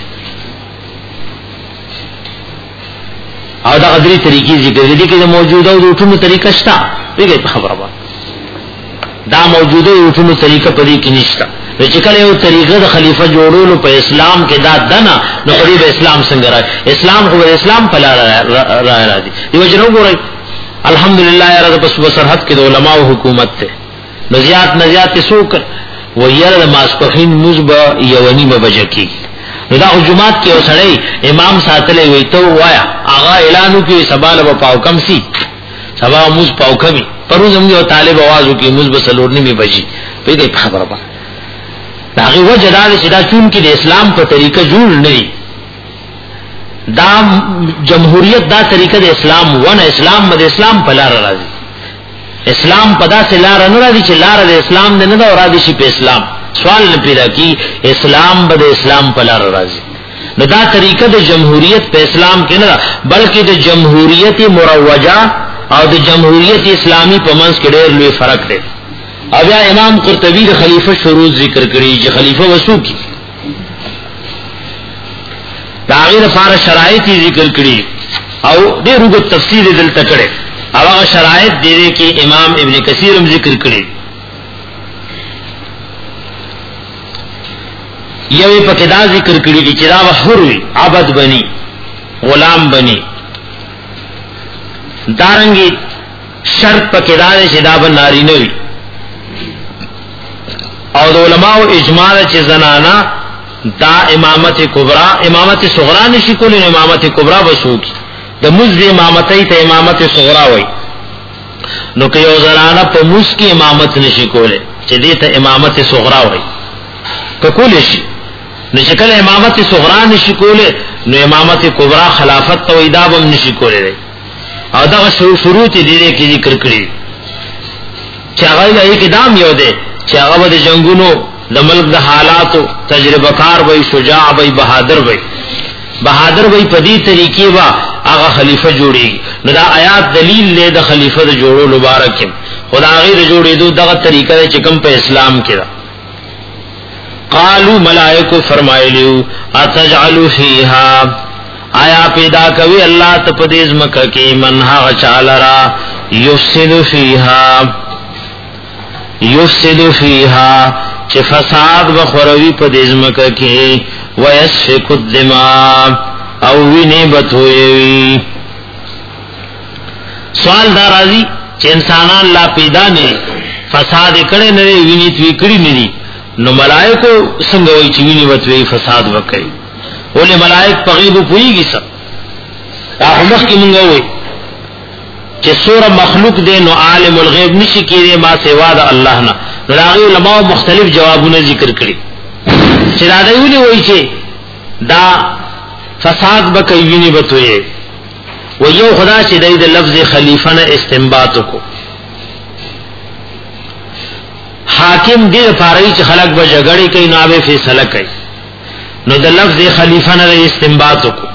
Speaker 2: اور دا قدری طریقی ذکر دی کہ موجودہ اٹھنو طریقہ شتا دیکھئے خبر با دا موجودہ اٹھنو طریقہ پدی کی نشتا چکل ہے وہ طریقہ دا خلیفہ جوڑولو پہ اسلام کے دا دنا نو قریب اسلام سنگ رائے اسلام کو اسلام پلا رائے را دی یہ وجہ نو گو رہی الحمدللہ یا رضا پس بسرحد کے دو علماء و حکومت تے نزیات نزیات سوکر و یره ماسپخین مزبا یونی مبجکی دا جمعات کې وسړی امام ساتلې وي ته وایا هغه اعلانو کې سبا له پاو کم سي سبا مز پاو کمی پروز موږ طالب आवाजو کې مزب سلورنی می بجی په دې خبره ده. دا هغه وجه دا چې دا چون کې د اسلام په طریقه جوړ نه دي دا جمهوریت دا طریقه د اسلام ونه اسلام مد اسلام په لار راځي. اسلام پدا سے لار نه راځي چې لار د اسلام نه نه راځي شي په اسلام سوال نه پیدا کی اسلام بد اسلام په لار راځي. نو دا طریقه د جمهوریت په اسلام کې نه بلکې د جمهوریت مروجه او د جمهوریت اسلامی په منځ کې ډېر لوی فرق دی. او بیا امام قرطبی د خلیفہ شروط ذکر کړي چې خلیفہ وسو کی دا غیر فار شرایط ذکر کړي او ډېر وګ تفصیل دلته کړي او هغه شرایط دې کې امام ابن کثیر هم ذکر کړي. یوه پکې دا ذکر کړي چې دا حر وي عبد بني غلام بني دارنګي شرط پکې دا چې دا به نارینه وي او د علماء اجماع چې زنانا دا امامت کبرا امامت صغرا نشي کولای امامت کبرا وسوک د مزد امامتای ته امامت صغرا وای نو که یو زنانا په مز کې امامت نشي کولای چې دې ته امامت صغرا وای که کولای شي نو چې کله امامت صغرا نشي کولای نو امامت کبرا خلافت تو ایدابم نشي کولای او دا شروط دې کې ذکر کړی چې هغه یې کدام یو دی چې هغه د جنگونو د ملک د حالاتو تجربه کار وای شجاع وای بہادر وای بہادر وای په دې طریقې وا هغه خلیفہ جوړي نو دا آیات دلیل له د خلیفہ د جوړو مبارک خدا غیر جوړېدو دغه طریقه چې کوم په اسلام کې دا قالو ملائکه فرمایلیو اتجعل فیها آیا پیدا کوي الله ته په دې ځمکه کې منها چالرا یفسد فیها یفسد فیها چې فساد وخروي په دې ځمکه کې ويسفك الدماء او ویني بتوي. سوال دا راځي چې انسانان لا پیدا نه فساد کړي نه ویني توي کړي نه دي نو ملائکه څنګه وایي چې ویني بتوي فساد وکړي ولې ملائک په غیب پويږي څه هغه مخ کې مونږ وایي چې سوره مخلوق دې نو عالم الغیب نشي کېږي ما سوا د الله نه. راغي علماء مختلف جوابونه ذکر کړي چې دا دی وایي چې دا فساد بکوي نه بتوي و یو خدا چې د لفظ خلیفہ نه استنباط کو حاکم دې لپاره چې خلق به جګړه کوي نو به فیصله کوي نو د لفظ خلیفہ نه استنباط کو.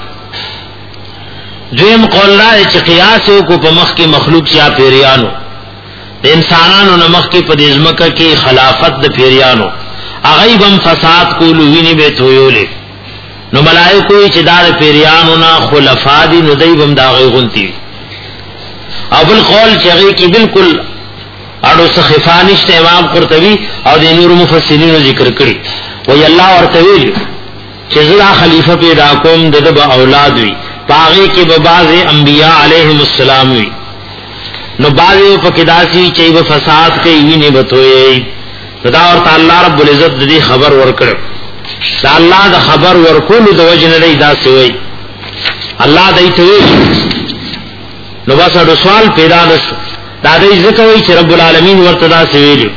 Speaker 2: دویم قول لا چې قیاس کو په مخ کې مخلوق چا پیریانو د انسانانو نه مخ کې په دې ځمکه کې خلافت د پیریانو هغه بم فساد کول ویني به تویولې نو ملائکه چې دار پیریانو نه خلفا دي نو دای بم دا غي غونتی او بل قول چې هغه کې بالکل اړو سخفانش ته امام قرطبي او د نور مفسرین ذکر کړي وی الله ورته ویل چې زړه خلیفہ پیدا کوم دغه اولاد وي باغی کې به بعض انبیاء علیهم السلام وی نو بعضی په کداسي چې به فساد کوي ویني بتوي دا ورته الله رب العزت دې خبر ورکړ دا الله د خبر ورکول د وجه نه دا سوی الله دې ته نو واسه سوال پیدا نشو دا دې ذکر وی چې رب العالمین ورته دا سویل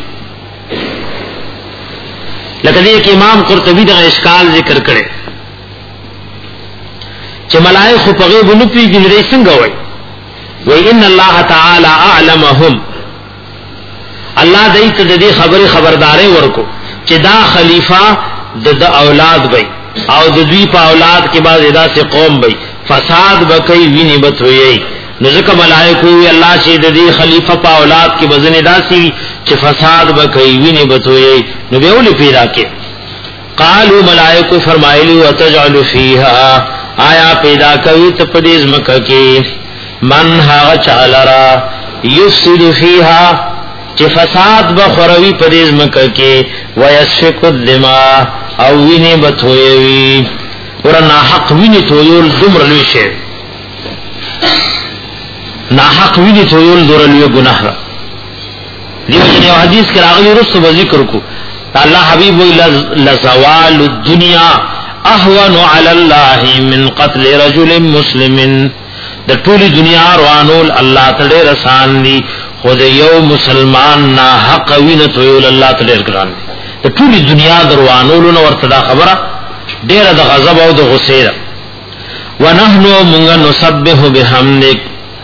Speaker 2: لکه دې کې امام قرطبی دا اشکال ذکر کړي چې ملائکه په غیب نه پیږي څنګه وای وای ان الله تعالی اعلمهم الله دې ته دې خبره خبرداري ورکو چې دا خلیفہ د اولاد وای او د دوی په اولاد کې بعد ادا سے قوم وای فساد وکي ویني بتوي نو ځکه ملائکه وی الله چې دې خلیفہ په اولاد کې وزن داسي چې فساد وکي ویني بتوي نو به ولې پیدا کې قالوا ملائکه فرمایلی وتجعل فیها آیا پیدا کوي ته پدیز مکه کې من ها چالرا یفسد فیها چې فساد بخروي پدیز مکه کې ويسفك الدماء او ویني بتوي ورنا حق ویني تویول دمر لوي شي نا حق ویني تویول دور لوي ګناه را دیو چې حدیث کې راغلي رسو ذکر کو الله حبیب لزوال الدنيا اهون علی الله من قتل رجل مسلم د ټولي دنیا روانول الله تعالی رسان دي خود یو مسلمان نا حق وینه تویول الله تعالی ګران دي د ټولي دنیا دروانول نو ورته دا خبره ډیره د غضب او د غصه ونحنو مونږ نسبح بحمدک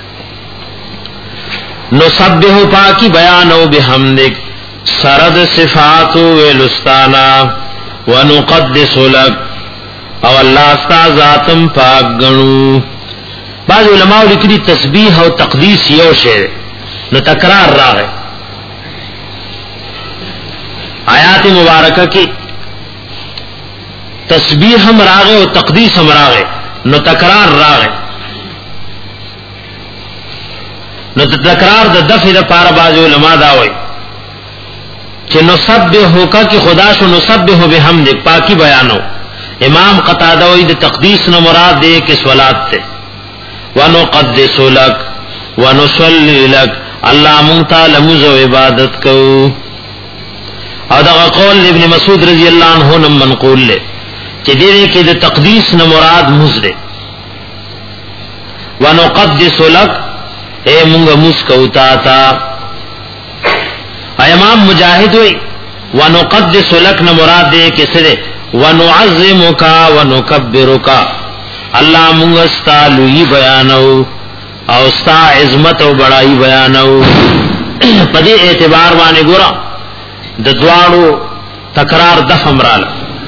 Speaker 2: نسبح پاکی بیان او بحمدک سرد صفات ولستانا ونقدس لك او الله استا ذاتم پاک غنو بعض علماء لیکلي تسبیح او تقدیس یو شی نو تکرار راغی آیات مبارکه کې تسبیح هم راغی او تقدیس هم راغی نو تکرار راغی نو تکرار د دفع لپاره بعض علماء دا وایي چې نسبحو کا کی خدا شو نسبحو بحمد پاکی بیانو امام قتادہ وایي د تقدیس نو مراد دی کې صلات ته ونقدس لك ونصلي لك الله مونږ تعالی موږ عبادت کوو او دا قول ابن مسعود رضی اللہ عنہ نے منقول لے کہ دې کې د تقدیس نو مراد موږ دی ونقدس لك اے مونږ موږ کوو تا تا امام مجاہد وی ونقدس لك نو مراد دی کې سره ونعظمک ونکبرک الله مونږ ستالوی بیانو او ستا عظمت او بڑائی بیانو په دې اعتبار باندې ګورم د دواړو تکرار د فمرال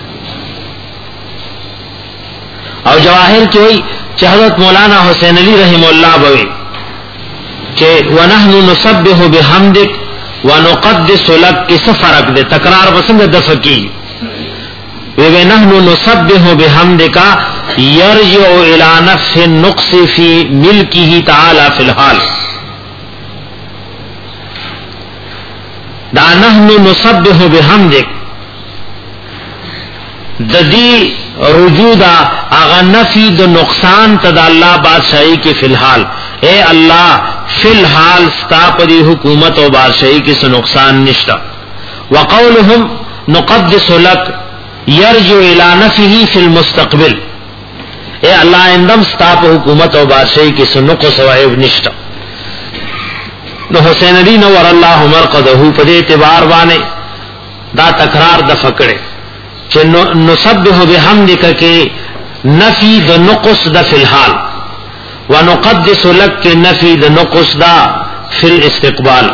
Speaker 2: او جواهر کې وی چې حضرت مولانا حسین علی رحم الله بوي چې ونحن نسبح بحمدک ونقدس لك کې څه فرق دی تکرار وسنګ د فقيه وی نحن نسبح بحمدک يرجع الى نفس النقص في ملكه تعالى في الحال دا نحن نسبح بحمدک د دې رجوع اغه نفي د نقصان ته د الله بادشاہي کې فی الحال اے الله فی الحال ستا پر حکومت او بادشاہي کې څه نقصان نشتا وقولهم نقدس لك يرجع الى نفسه في المستقبل اے اللہ اندم ستا په حکومت او بادشاہي کې څه نقص او عیب نشتا نو حسین علی نور الله مرقده په دې اعتبار باندې دا تکرار د فکړې چې نسبح بحمدک کې نفي د نقص د فی الحال ونقدس لك کې نفي د نقص دا فی الاستقبال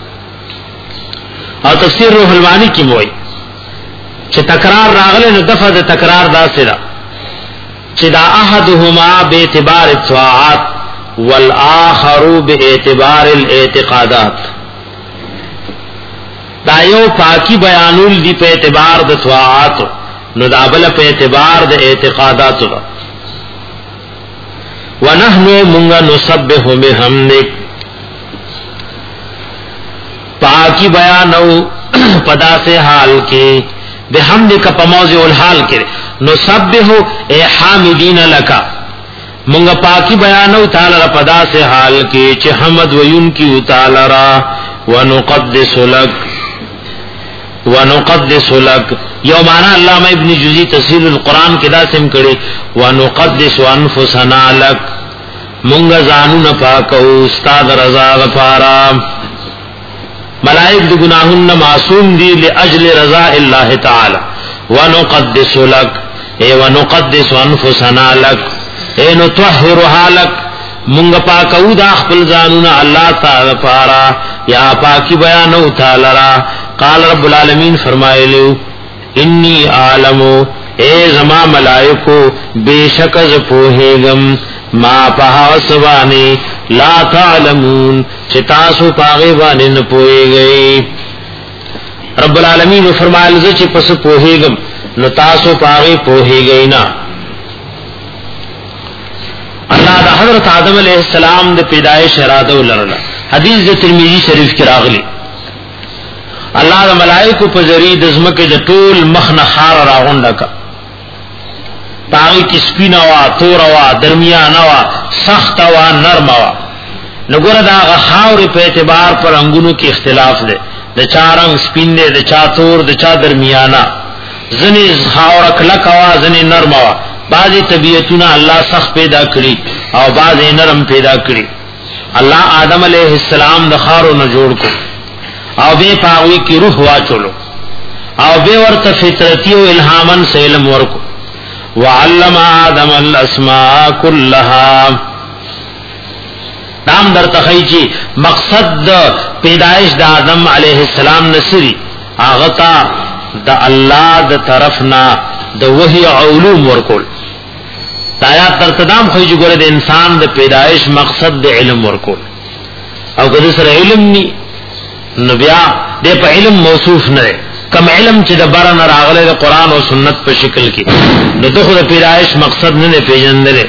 Speaker 2: او تفسیر روح المعانی کې موي چې تکرار راغله نو دفعه د تکرار دا سره چې دا احدهما باعتبار الطاعات والآخر باعتبار الاعتقادات دا یو پاکی بیانول دی په اعتبار د طاعات نو دا بل په اعتبار د اعتقادات ونحن منغا نسبح بحمدک پاکی بیانو پدا سے حال کے بحمدک په موضع الحال کې نسبح اے حامدین لک منغا پاکی بیانو تعالی را پدا سے حال کے چه حمد وین کی تعالی را ونقدس لک ونقدس لك یو معنا علامہ ابن جوزی تفسیر القرآن کې دا سم کړي ونقدس انفسنا لك مونږ ځانو نه پاکو استاد رضا غفارا ملائک د ګناهونو معصوم دي لاجل رضا الله تعالی ونقدس لك اے ونقدس انفسنا لك اے نطهرها لك مونږ پاکو دا خپل ځانو نه الله تعالی غفارا یا پاکی بیانو تعالی را قال رب العالمین فرمایلیو انی عالمو اے زما ملائکو بیشک ز پوهیگم ما پہاسوانی لا تعلمون چتاسو پاغی بانی نپوهیگئی رب العالمین فرمایل ز چی پس پوهیگم نتاسو پاغی پوهیگئی نا اللہ دا حضرت آدم علیہ السلام دا پیدائش ارادو لرلا حدیث دا ترمذی شریف کی راغلی الله د ملائکه په ذریعہ د زمکه د ټول مخنه خار راغونډه کا پاوی کی سپینا وا تور وا درمیانه وا سخت وا نرم وا نګور دا خاور په اعتبار پر انګونو کې اختلاف ده د چارنګ سپین ده د چا تور د چا درمیانه زنی خاور کله کوا زنی نرم وا بعضی طبیعتونه الله سخت پیدا کړی او بعضی نرم پیدا کړی الله آدم علیہ السلام د خارو نه جوړ کو او بے پاوی کی روح واچولو او بے ورت فطرتی و الہامن سے علم ورکو وعلم آدم الاسماء کلها نام در تخیچی مقصد دا پیدائش دا آدم علیہ السلام نصری آغتا دا اللہ دا طرفنا دا وحی علوم ورکول دا آیات ترتدام خو چې ګوره د انسان د پیدایش مقصد د علم ورکول او کله سره علم ني نو بیا د په علم موصوف نه کم علم چې د بارن راغله د قران او سنت په شکل کې نو دغه د پیدایش مقصد نه پیژندل.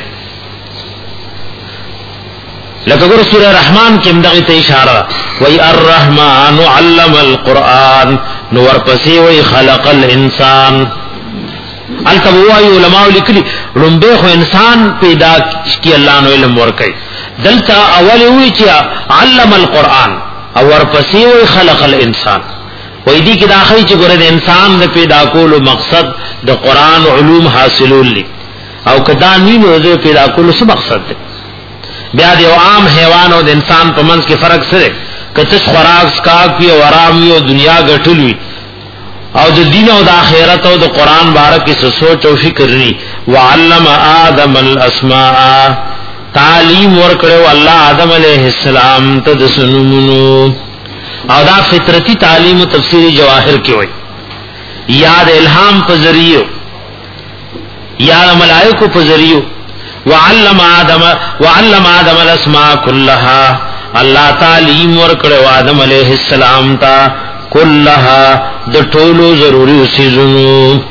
Speaker 2: لکه ګور سورہ رحمان کې دغه ته اشاره وای الرحمن علم القرآن نو ورپسې وای خلق الانسان. التبوای علماء لیکلي لومبه خو انسان پیدا کی الله نو علم ورکي دلته اول وی چې علم القرآن او ورپسې وای خلق الانسان. وای دي کې داخلي چې ګور د انسان د پیدا کولو مقصد د قرآن علوم حاصلول دي او کدا نینو د پیدا کولو څه مقصد دی. بیا د عام حیوان او د انسان په منځ کې فرق سره کته خوراک سکاک پی او آرام او دنیا غټلوي او د دین او د آخرت او د قران باره کې سوچ او فکر ني. وعلم آدم الاسماء تعلیم ورکړو الله آدم علیہ السلام ته د سنونو او دا فطرتی تعلیم او تفسیری جواهر کې وای یاد الهام په ذریعہ یا ملائکه په ذریعہ وعلم آدم وعلم آدم الاسماء كلها الله تعلیم ورکړو آدم علیہ السلام ته كلها د ټولو ضروری سيزونو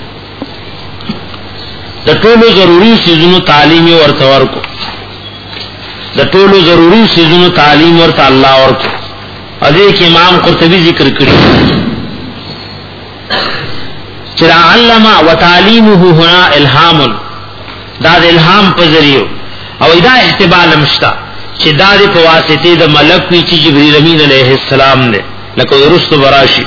Speaker 2: د ټولو ضروری سيزونو تعلیم ورته ورکو د ټولو ضروری سيزونو تعلیم ورته الله ورکو. اده کې امام قرطبي ذکر کړی چې علم وتعلیمه هنا الهام دا د الهام په ذریعہ او دا احتمال مشتا چې دا د په واسطه د ملک وی چې جبرئیل امین علیہ السلام نے لکه ورست براشی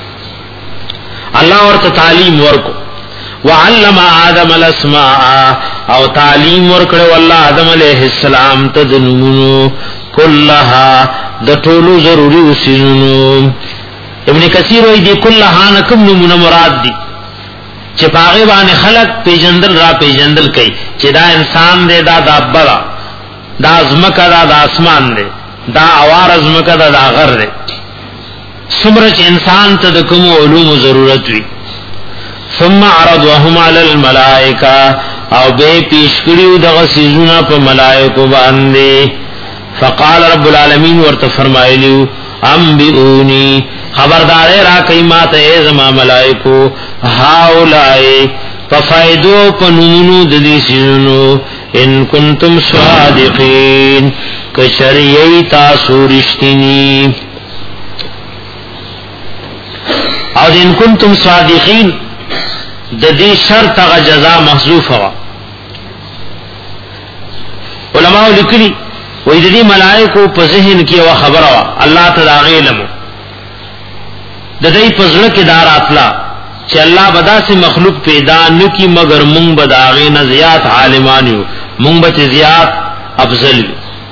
Speaker 2: الله ورته تعلیم ورکو. وعلم آدم الاسماء او تعلیم ورکړو الله آدم علیہ السلام ته د نومونو كلها د ټولو ضروری وسینو. ابن کثیر وی دی كلها نکم نمونه مراد دی چې پاغه باندې خلق پیجندل را پیجندل کوي چې دا انسان دی دا دابرا دا ازمکا دا د اسمان دی دا اوار ازمکا دا دا غر دی څومره چې انسان ته د کوم علوم ضرورت وي. ثم عرضهم على الملائکه او به پیش کړیو دغه سيزونه په ملائکه باندې. فقال رب العالمین ورته فرمایلیو انبئونی خبردار را کای ماته ای زما ملائکو هاولای ففایدو پنونو د دې سيزونو ان کنتم صادقین کشریئی تاسو رښتینی او ان کنتم صادقین د دې شرط غ جزاء محذوفه وا. علماء لیکلي وې د دې ملائکو په ذهن کې وا خبره وا الله تعالی علم د دې پزړه کې داراتلا چې الله بدا سے مخلوق پیدا نکي مگر مونږ بداغه نه زیات عالمانیو مونږ به زیات افضل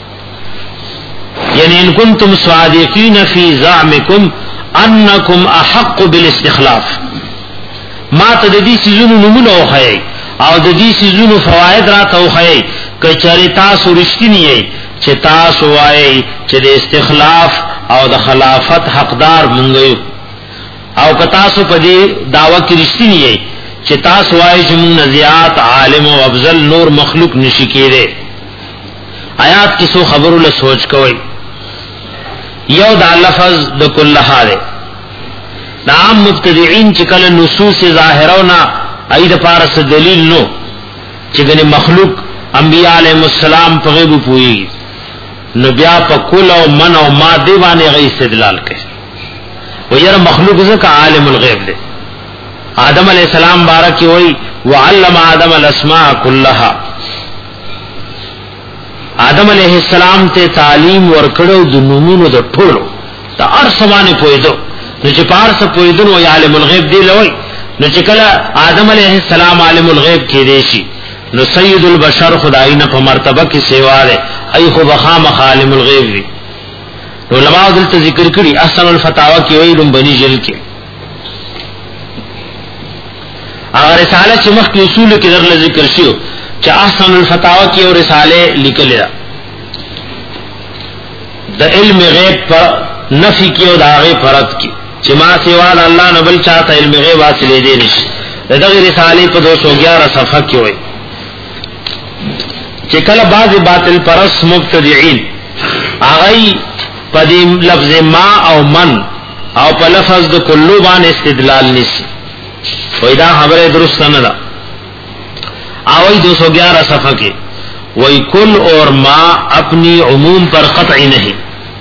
Speaker 2: یعنی ان کنتم صادقین فی زعمکم انکم احق بالاستخلاف ما ته د دې سيزونو نمونه وخی او د دې سيزونو فواید را ته وخی کچری تاسو رښتینی یې چې تاسو وایي چې د استخلاف او د خلافت حقدار مونږ او که تاسو په دې داوا کې رښتینی یې چې تاسو وایي چې مونږ زیات عالم او افضل نور مخلوق نشي کېره. آیات کې سو خبرو له سوچ کوی یو دا لفظ د کلها ده دا عام مبتدعين چې کله نصوص ظاهرونه اېد پارس دلیل نو چې ګنې مخلوق انبیاء علیهم السلام په غیب پوي نو بیا په کل او من او ما دی باندې غي استدلال کوي ويره مخلوق ځکه عالم الغیب دی. آدم علیہ السلام بارک وی وعلم آدم الاسماء كلها آدم علیہ السلام ته تعلیم ورکړو د نومونو د ټولو د ارسمانه پویدو نو چې پارس پویدو نو عالم الغیب دی لوی نو چې کله آدم علیہ السلام عالم الغیب کې دی شي نو سید البشر خدای نه په مرتبه کې سیوا ده ای خو بخام عالم الغیب دی. علماء دلته ذکر کړي احسن الفتاوا کې ویلم بنی جل کې هغه رساله چې مخکې اصول کې درل ذکر شیو چې احسن الفتاوا کې او رساله لیکل ده د علم غیب پر نفی کې او د هغه پرد کې چې ما سیوا الله نه بل چاته علم غیب حاصل دی نشي. دغه رساله په دو سو گیارہ صفحه کې وایي چې کله بعض باطل پرس مبتدعين هغه په دې لفظ ما او من او په لفظ د کلو باندې استدلال نشي وای دا خبره درست نه ده اوی دو سو گیارہ صفحہ کے وی کل اور ما اپنی عموم پر قطعی نہیں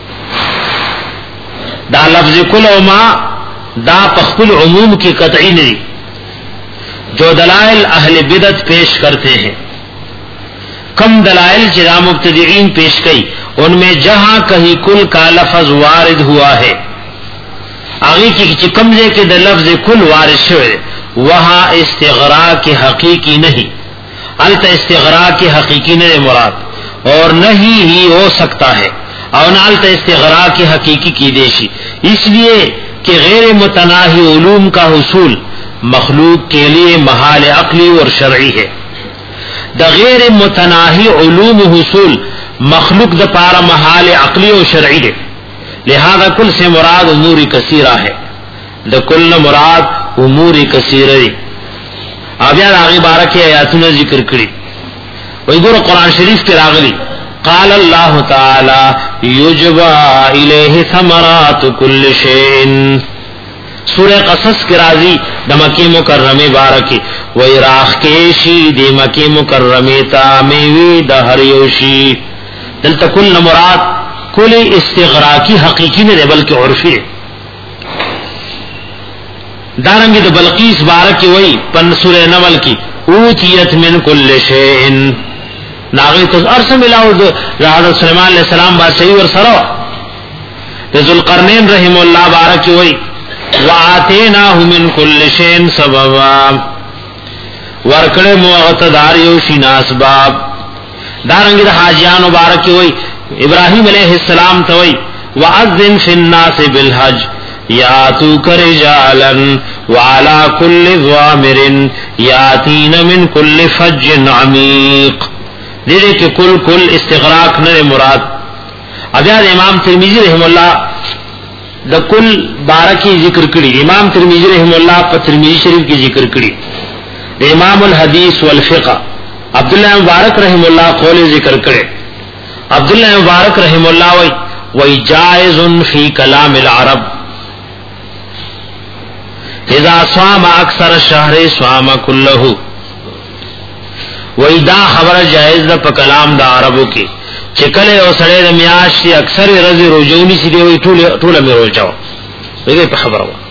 Speaker 2: دا لفظ کل اور ما دا پخپل عموم کی قطعی نہیں جو دلائل اہل بدعت پیش کرتے ہیں کم دلائل جرا مبتدعین پیش کی ان میں جہاں کہیں کل کا لفظ وارد ہوا ہے آگے کی کمزے کے لفظ کل وارد شوئے وہاں استغراق کی حقیقی نہیں الت استغراق کی حقیقی نہیں مراد اور نہیں ہی ہو سکتا ہے اور نہ الت استغراق کی حقیقی کی دیشی اس لیے کہ غیر متناہی علوم کا حصول مخلوق کے لیے محال عقلی اور شرعی ہے دا غیر متناہی علوم حصول مخلوق دا پارا محال عقلی اور شرعی ہے لہذا کل سے مراد امور کثیرہ ہے دا کل مراد امور کثیرہ ہے اب یاد آگے بارہ کے آیاتوں ذکر کری وہی گورو قرآن شریف کے راغلی قال اللہ تعالی یجبا الیہ ثمرات کل شین سورہ قصص کے راضی دا مکی مکرمی بارہ کی وہی راخ کیشی دی مکی مکرمی تا میوی دا ہریوشی دلتا کل مراد کل استغراقی حقیقی نہیں بلکہ عرفی ہے دارنگی تو بلقیس بارک کی وہی پن سورہ نمل کی اوتیت من کل شیء ناغی تو عرص ملاو حضرت سلیمان علیہ السلام بادشاہی اور سرو ذوالقرنین رحم اللہ بارک کی وہی وآتیناہ من کل شیء سببا ورکڑ مغتدار یوشین اسباب دارنگی تو حاجیان بارک کی وہی ابراہیم علیہ السلام توئی وَأَذِّن فِي النَّاسِ بِالْحَجِّ يَأْتُوكَ رِجَالًا وَعَلَى كُلِّ ضَامِرٍ يَأْتِينَ مِنْ كُلِّ فَجٍّ عَمِيقٍ دیدے کہ کل کل استغراق نہ مراد. اب یاد امام ترمذی رحم اللہ دا کل بارہ کی ذکر کری. امام ترمذی رحم اللہ پر ترمذی شریف کی ذکر کری. امام الحدیث والفقہ عبداللہ مبارک رحم اللہ قول ذکر کرے. عبداللہ مبارک رحم اللہ وی وی جائز فی کلام العرب اذا صام اکثر الشہر صام کلہ وی دا خبر جائز دا پا کلام دا عربو کی چکلے او سڑے دا میاشتی اکثر رضی روجونی سی دے وی طولا میں روجاو دیکھے پا خبر ہوا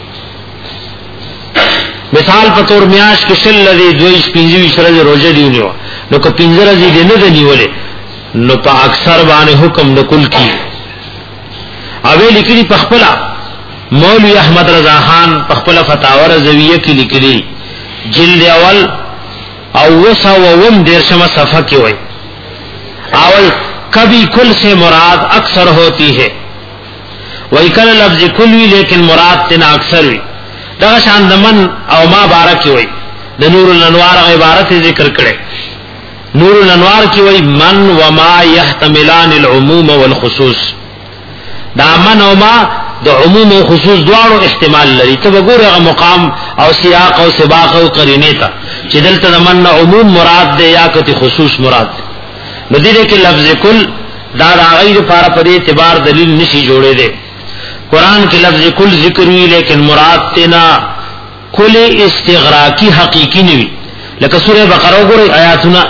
Speaker 2: مثال پا طور میاش کشل لدی دویش پینزویش رضی روجہ دیونی ہوا نو که پینزر رضی دے ندنی ولی نو پا اکثر بانے حکم نکل کی اوے لکلی پخپلا مولوی احمد رضا خان پخپلا فتاور زویہ کی لکلی جلد اول اوسا ووم دیرشم صفحہ کی ہوئی اول کبھی کل سے مراد اکثر ہوتی ہے وہی کل لفظ کلوی لیکن مراد تنا اکثر ہوئی دغشان دمن او ما بارکی ہوئی نور الانوار عبارت ذکر کرے. نور الانوار کی وہی من وما يحتملان العموم والخصوص دا من وما دا عموم و خصوص دوارو احتمال لري. تب گورا مقام او سیاق او سباق او قرینه تا چی دلتا دا من عموم مراد دے یا کتی خصوص مراد دے. ندیدے کہ لفظ کل دا دا غیر پارا پر اعتبار دلیل نشی جوڑے دے. قرآن کے لفظ کل ذکر ہوئی لیکن مراد تینا کل استغراقی حقیقی نوی. لکہ سورہ بقرہ گورے آیاتنا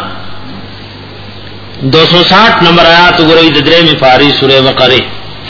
Speaker 2: دو سو ساٹھ نمبر آیات گورے ددرے میں پاری سورہ بقرہ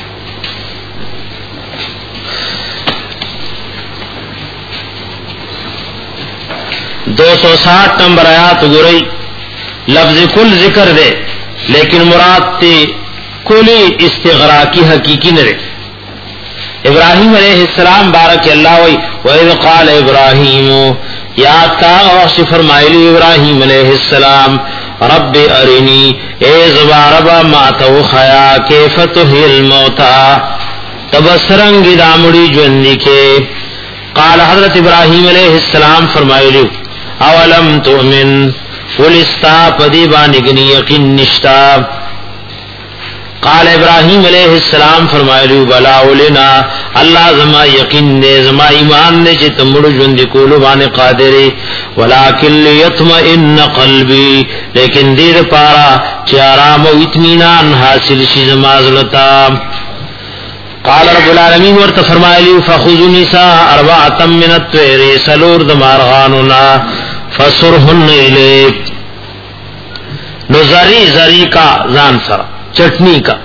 Speaker 2: دو سو ساٹھ نمبر آیات گورئی لفظ کل ذکر دے لیکن مراد تے کلی استغراقی حقیقی نہ رے. ابراہیم علیہ السلام بارک اللہ وی وَإِذْ قَالَ إِبْرَاهِيمُ یاد کا وحش فرمائلی ابراہیم علیہ السلام رب ارنی اے زباربا ماتو خیا کیف تحیی الموتا تبسرنگی دامڑی جوندی کے. قال حضرت ابراہیم علیہ السلام فرمائلی اولم تؤمن ولستا پدی بانگنی یقین نشتا قال ابراہیم علیہ السلام فرمایلی بلا ولنا اللہ زما یقین دے زما ایمان دے چې تمړو ژوند کولو باندې قادر ولکن لیطمئن قلبی لیکن دې لپاره چې آرام او اطمینان حاصل شي زما زلتا. قال رب العالمین ورته فرمایلی فخذوا نساء اربعه من الطير سلور د مارغاننا فسرهن الیک نو زری زری کا ځان سره چٹنی کا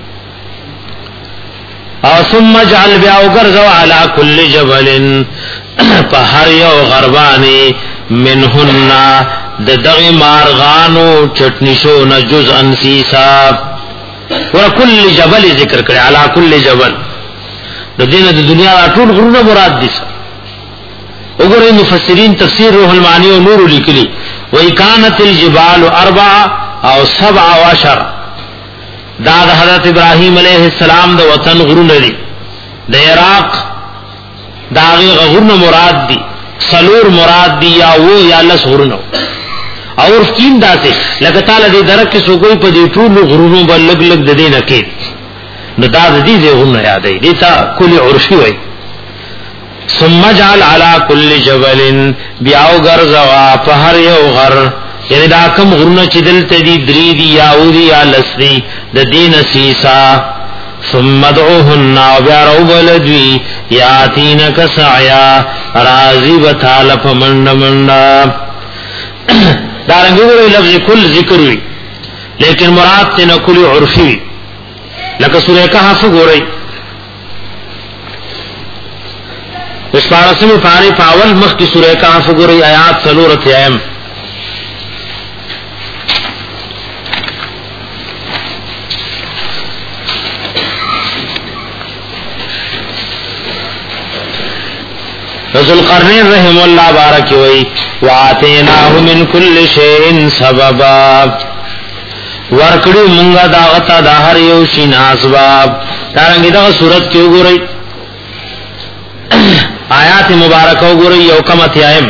Speaker 2: او ثم جعل بیاو گرزو علا کل جبل پہر یو غربانی منہن ددغی مارغانو چٹنی شو نجز انسیسا وکل جبل ذکر کرے علا کل جبل دو دین دو دنیا طول غرون مراد دیسا اگر مفسرین تفسیر روح المعانی و نور لکلی وَإِكَانَتِ الْجِبَالُ أَرْبَعَ او سبع وعشر دا دا حضرت ابراہیم علیہ السلام دا وطن غرون دی دا عراق دا غی غرون مراد دی سلور مراد دی یا وہ یا لس غرونو اور کیم دا سے لگتالا دی درک کی سوکوئی پا دی طول غرونو با لگ لگ دا دی نکید نو دا دا دی دی غرون یاد ہے دیتا کلی عرفی ہوئی ثم جعل علا کل جبل بیاو گرزوا پہر یو غر یعنی دا کم غرونه چې دلته دي درې دي یا او دي یا لس دي د دین سیسا ثم دعوهن وبيروا بلدوي یاتینک سعیا راضی بتال پمند مندا دا رنګوري لفظ کل ذکر وی لیکن مراد ته کل عرفی لکه سورہ کہف ګورئ اس پارسم پاری پاول مخ کی سورہ کہف ګورئ آیات سلورت ایم رسول قرنین رحم اللہ بارک وی وآتیناہ من کل شیء سببا ورکڑی منگا داغتا دا ہر یوشی ناسباب دارنگی دا صورت کیوں گو رئی آیات مبارکو گو رئی یوکمت یائم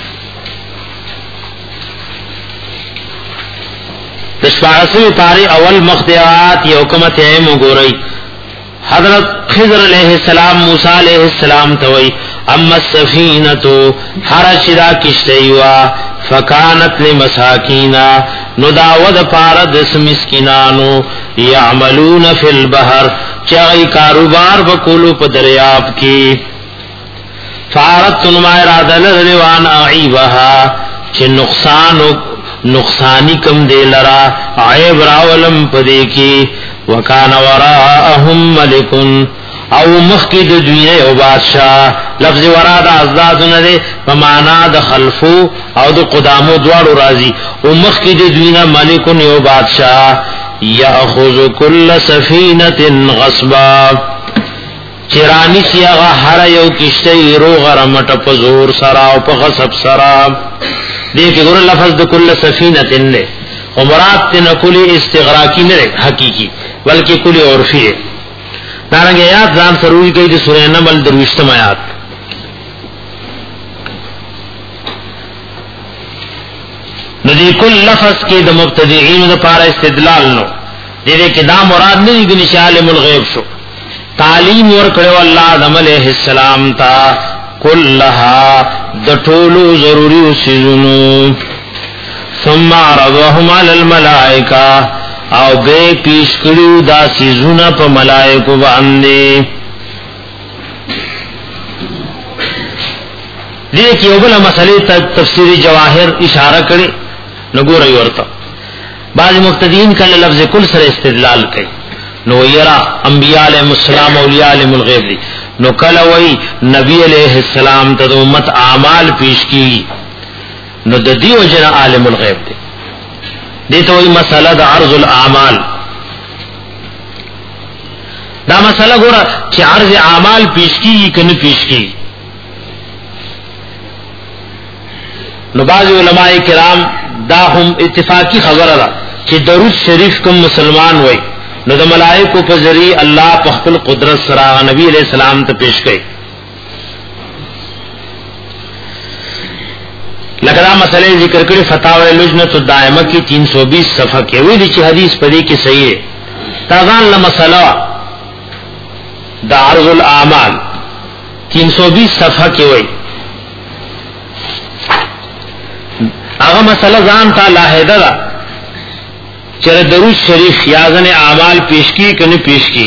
Speaker 2: تشبارسی پاری اول مختیات یوکمت یائم گو رئی حضرت خضر علیہ السلام موسیٰ علیہ السلام توئی اما السفینتو حرشدا کشتیوا فکانت لمساکینا نداود پارد مسکنانو یعملون فی البحر چاہی کاروبار بکولو پا دریاب کی فارت تنمائی رادل روان اعیبها چھ نقصانو نقصانی کم دے لرا عیب راولم پدے کی وکان وراءهم ملکن او مخی دو دوینے او بادشاہ لفظ ورا دا ازداد ندے بمانا دا خلفو او دا قدامو دوارو رازی او مخی دو دوینے ملکن او بادشاہ یاخذ کل سفینت غصبا چرانی سیاغا ہر یو کشتی رو غرمت پزور سرا او پا غصب سرا دیکھ گر لفظ دا کل سفینت لے ومراد تینا کلی استغراقی نرے حقیقی بلکہ کلی عرفی ہے دارنگ آیات ځان سروي کوي د سورہ نمل درویشتم آیات ندی کل لفظ کې د مبتدعين لپاره استدلال نو دې کې دا مراد نه دی چې عالم الغیب شو تعلیم ور کړو الله آدم علیہ السلام تا کلها د ټولو ضروري وسیزونو ثم عرضهم على الملائکه او بے پیش کریو دا سیزونا پا ملائکو باندے دیکھ یو بلا مسئلے تفسیری جواہر اشارہ کرے نگو رئی ورطا بعض مقتدین کل لفظ کل سر استدلال کئی نو یرا انبیاء علیہ السلام اولیاء علیہ الغیب دی نو کل وی نبی علیہ السلام تا امت اعمال پیش کی نو دا دیو جنا عالم الغیب دی دیتا وی مسئلہ دا عرض الاعمال دا مسئلہ گورا چی عرض اعمال پیش کی کن پیش کی نو بعض علماء کرام دا ہم اتفاقی خبر دا چی درود شریف کم مسلمان وی نو دا ملائکو پا ذریع اللہ پخپل قدرت سرا نبی علیہ السلام تا پیش گئی لکدا مسئلے ذکر کرے فتاوی لجنت الدائمہ کی تین سو بیس صفحہ کے وی دی چی حدیث پدی کی صحیح ہے تازان لمسلہ دا عرض الاعمال تین سو بیس صفحہ کی ہوئی اغا مسئلہ ځان تا لاحظه دا چر درود شریف یازن اعمال پیش کی کنی پیش کی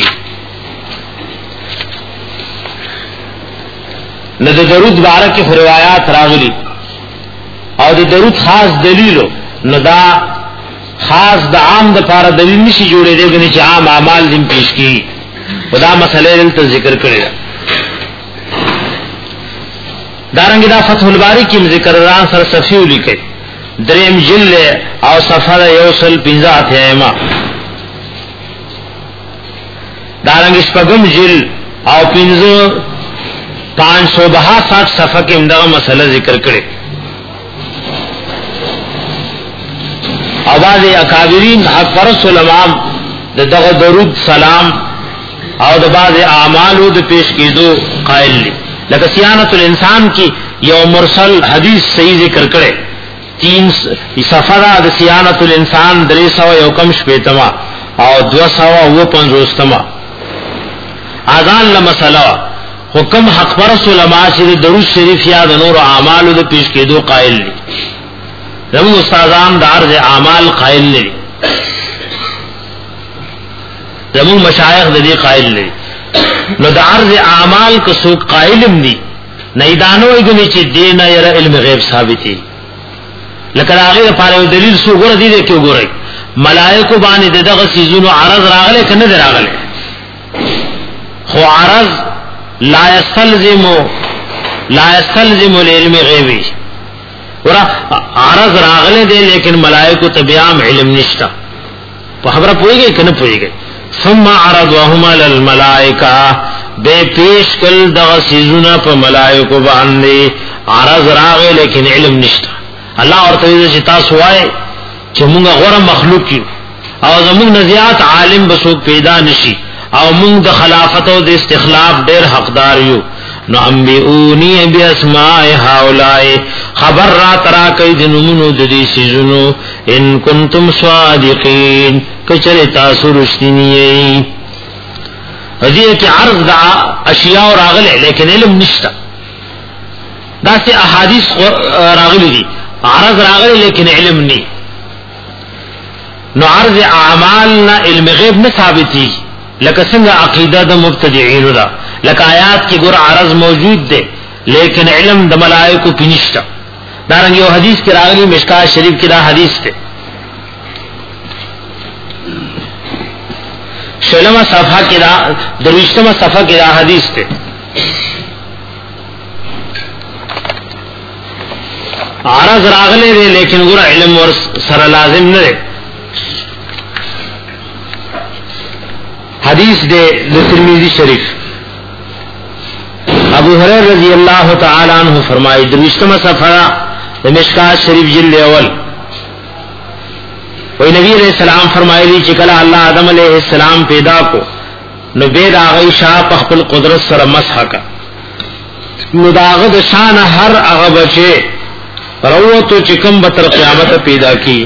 Speaker 2: نہ درود بارہ کی روایات راغلی اور درود خاص دلیلو نہ دا خاص دا عام دا پارا دلیل نشی جوڑے دے گنی چا عام اعمال دن پیش کی خدا مسئلے دلتا ذکر کرے گا دارنگی دا فتح الباری کی ذکر ران سر صفیو لکھے دریم جل او صفحہ یوصل پنزات ہے ایما دارنگی شپگم جل او پنزو پانچ سو بہا ساٹھ صفحہ کے امدہ مسئلہ ذکر کرے آواز اکابرین حق پرست علماء د دغه درود سلام او د بعض اعمالو د پیش کیدو قائل لی لکه صیانت الانسان کی یو مرسل حدیث صحیح ذکر کرے تین صفحہ د صیانت الانسان درې سو یو کم شپیتما او دو سو و پنځوستما اذان لمسلہ حکم حق پرست علماء چې درود شریف یا د نور اعمالو د پیش کیدو قائل لی زمون استادان د عرض اعمال قائل لري زمون مشایخ د دې قائل لري نو د عرض اعمال کو سو قائلم دي نه دانو یګنی چې دینه یره علم غیب ثابتي لکه هغه لپاره دلیل سو ګور دي کې وګورئ ملائکه باندې دغه سيزونو عرض راغله کنه راغله خو عرض لا يستلزم لا يستلزم العلم غیبی ورا عرض راغله دے لیکن ملائکو تبیام علم نشتا په خبره پويږي کنه پويږي ثم عرضهم على الملائکه بے پیش کل دغه سيزونه په ملائکو باندې عرض راغله لیکن علم نشتا الله ورته چې تاسو وای چې موږ غوړه مخلوق یو او زموږ نزيات عالم بسوک پیدا نشي او موږ د خلافت او د استخلاف ډېر حقدار یو نو انبئونی باسماء هؤلاء خبر را ترا کئی دنمونو ددی سیزنو ان کنتم صادقین کچر تاسو رشتینی حضیر کی عرض دا اشیاء راغلے لیکن علم نشتا دا سی احادیث راغلی دی عرض راغلے لیکن علم نی نو عرض اعمالنا علم غیب نثابتی لکه څنګه عقیده د مبتدعين دا لکه آیات کې ګور عرض موجود ده لیکن علم د ملائکو پینشتا دارنګ یو حدیث کې راغلی مشکات شریف کې دا حدیث ده شلمه صفحه کې دا درويشتمه صفحه کې دا حدیث ده عرض راغلی ده لیکن ګور علم ور سره لازم نه ده حدیث دے ترمذی شریف ابو ہریرہ رضی اللہ تعالی عنہ فرمائے درویشتمہ صفحہ مشکات شریف جلد اول وہی نبی علیہ السلام فرمائے لی چکلا اللہ آدم علیہ السلام پیدا کو نو بید آغی شاہ پخپل قدرت سر مسح کا نو داغد شان ہر اغا بچے روتو چکم بطر قیامت پیدا کی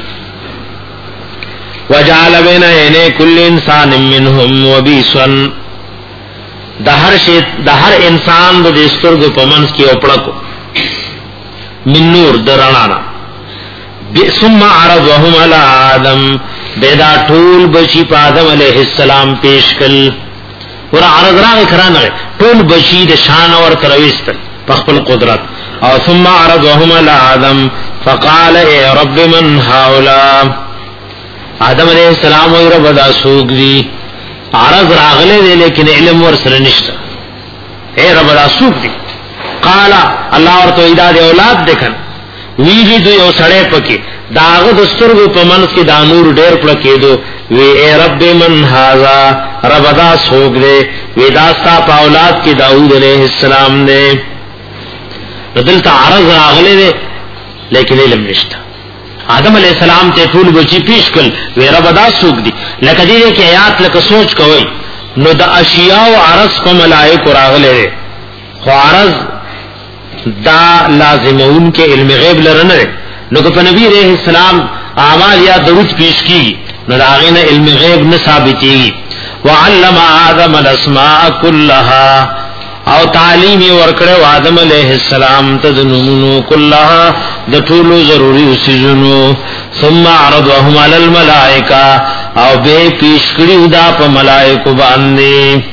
Speaker 2: وجعل بین عینے کل انسان منهم وبیسا دہر شیط دہر انسان دو دسترگو پمنس کی اپڑکو من نور درانانا ثم عرضهم علی آدم بیدا ٹول بچی پا آدم علیہ السلام پیش کل ورہ عرض راغ کران گئے ٹول بچی دے شان اور ترویستل پخپل قدرت اور ثم عرضهم علی آدم فقال اے رب من هؤلاء آدم علیہ السلام وی رب دا سوک دی عرض راغلے دے لیکن علم ورسر نشتا اے رب دا سوک دی قالا اللہ ورطو ایدہ دے اولاد دیکھن ویجی دو یو سڑے پکی داغ دسترگو پا منس کی دانور دیر پلکی دو وی اے رب من حازا رب دا سوک دے وی داستا پا اولاد کی داود علیہ السلام دے دلتا عرض راغلے دے لیکن علم نشتا آدم علیہ السلام تے ټول بچی پیش کل وی رب دا سوک دی لکه دې کې آیات لکه سوچ کوي نو د اشیاء او عرض په ملائکه راغله خو عرض دا لازمون کې علم غیب لرنه نو په نبی علیہ السلام اعمال یا درود پیش کی نو راغینه علم غیب نه ثابتېږي وعلم آدم الاسماء كلها او تعلیم ورکړو آدم علیہ السلام ته د نومونو كلها د ټولو ضروري سيزونو ثم عرضهم على الملائکه او به پیش کړیو دا په ملائکه باندې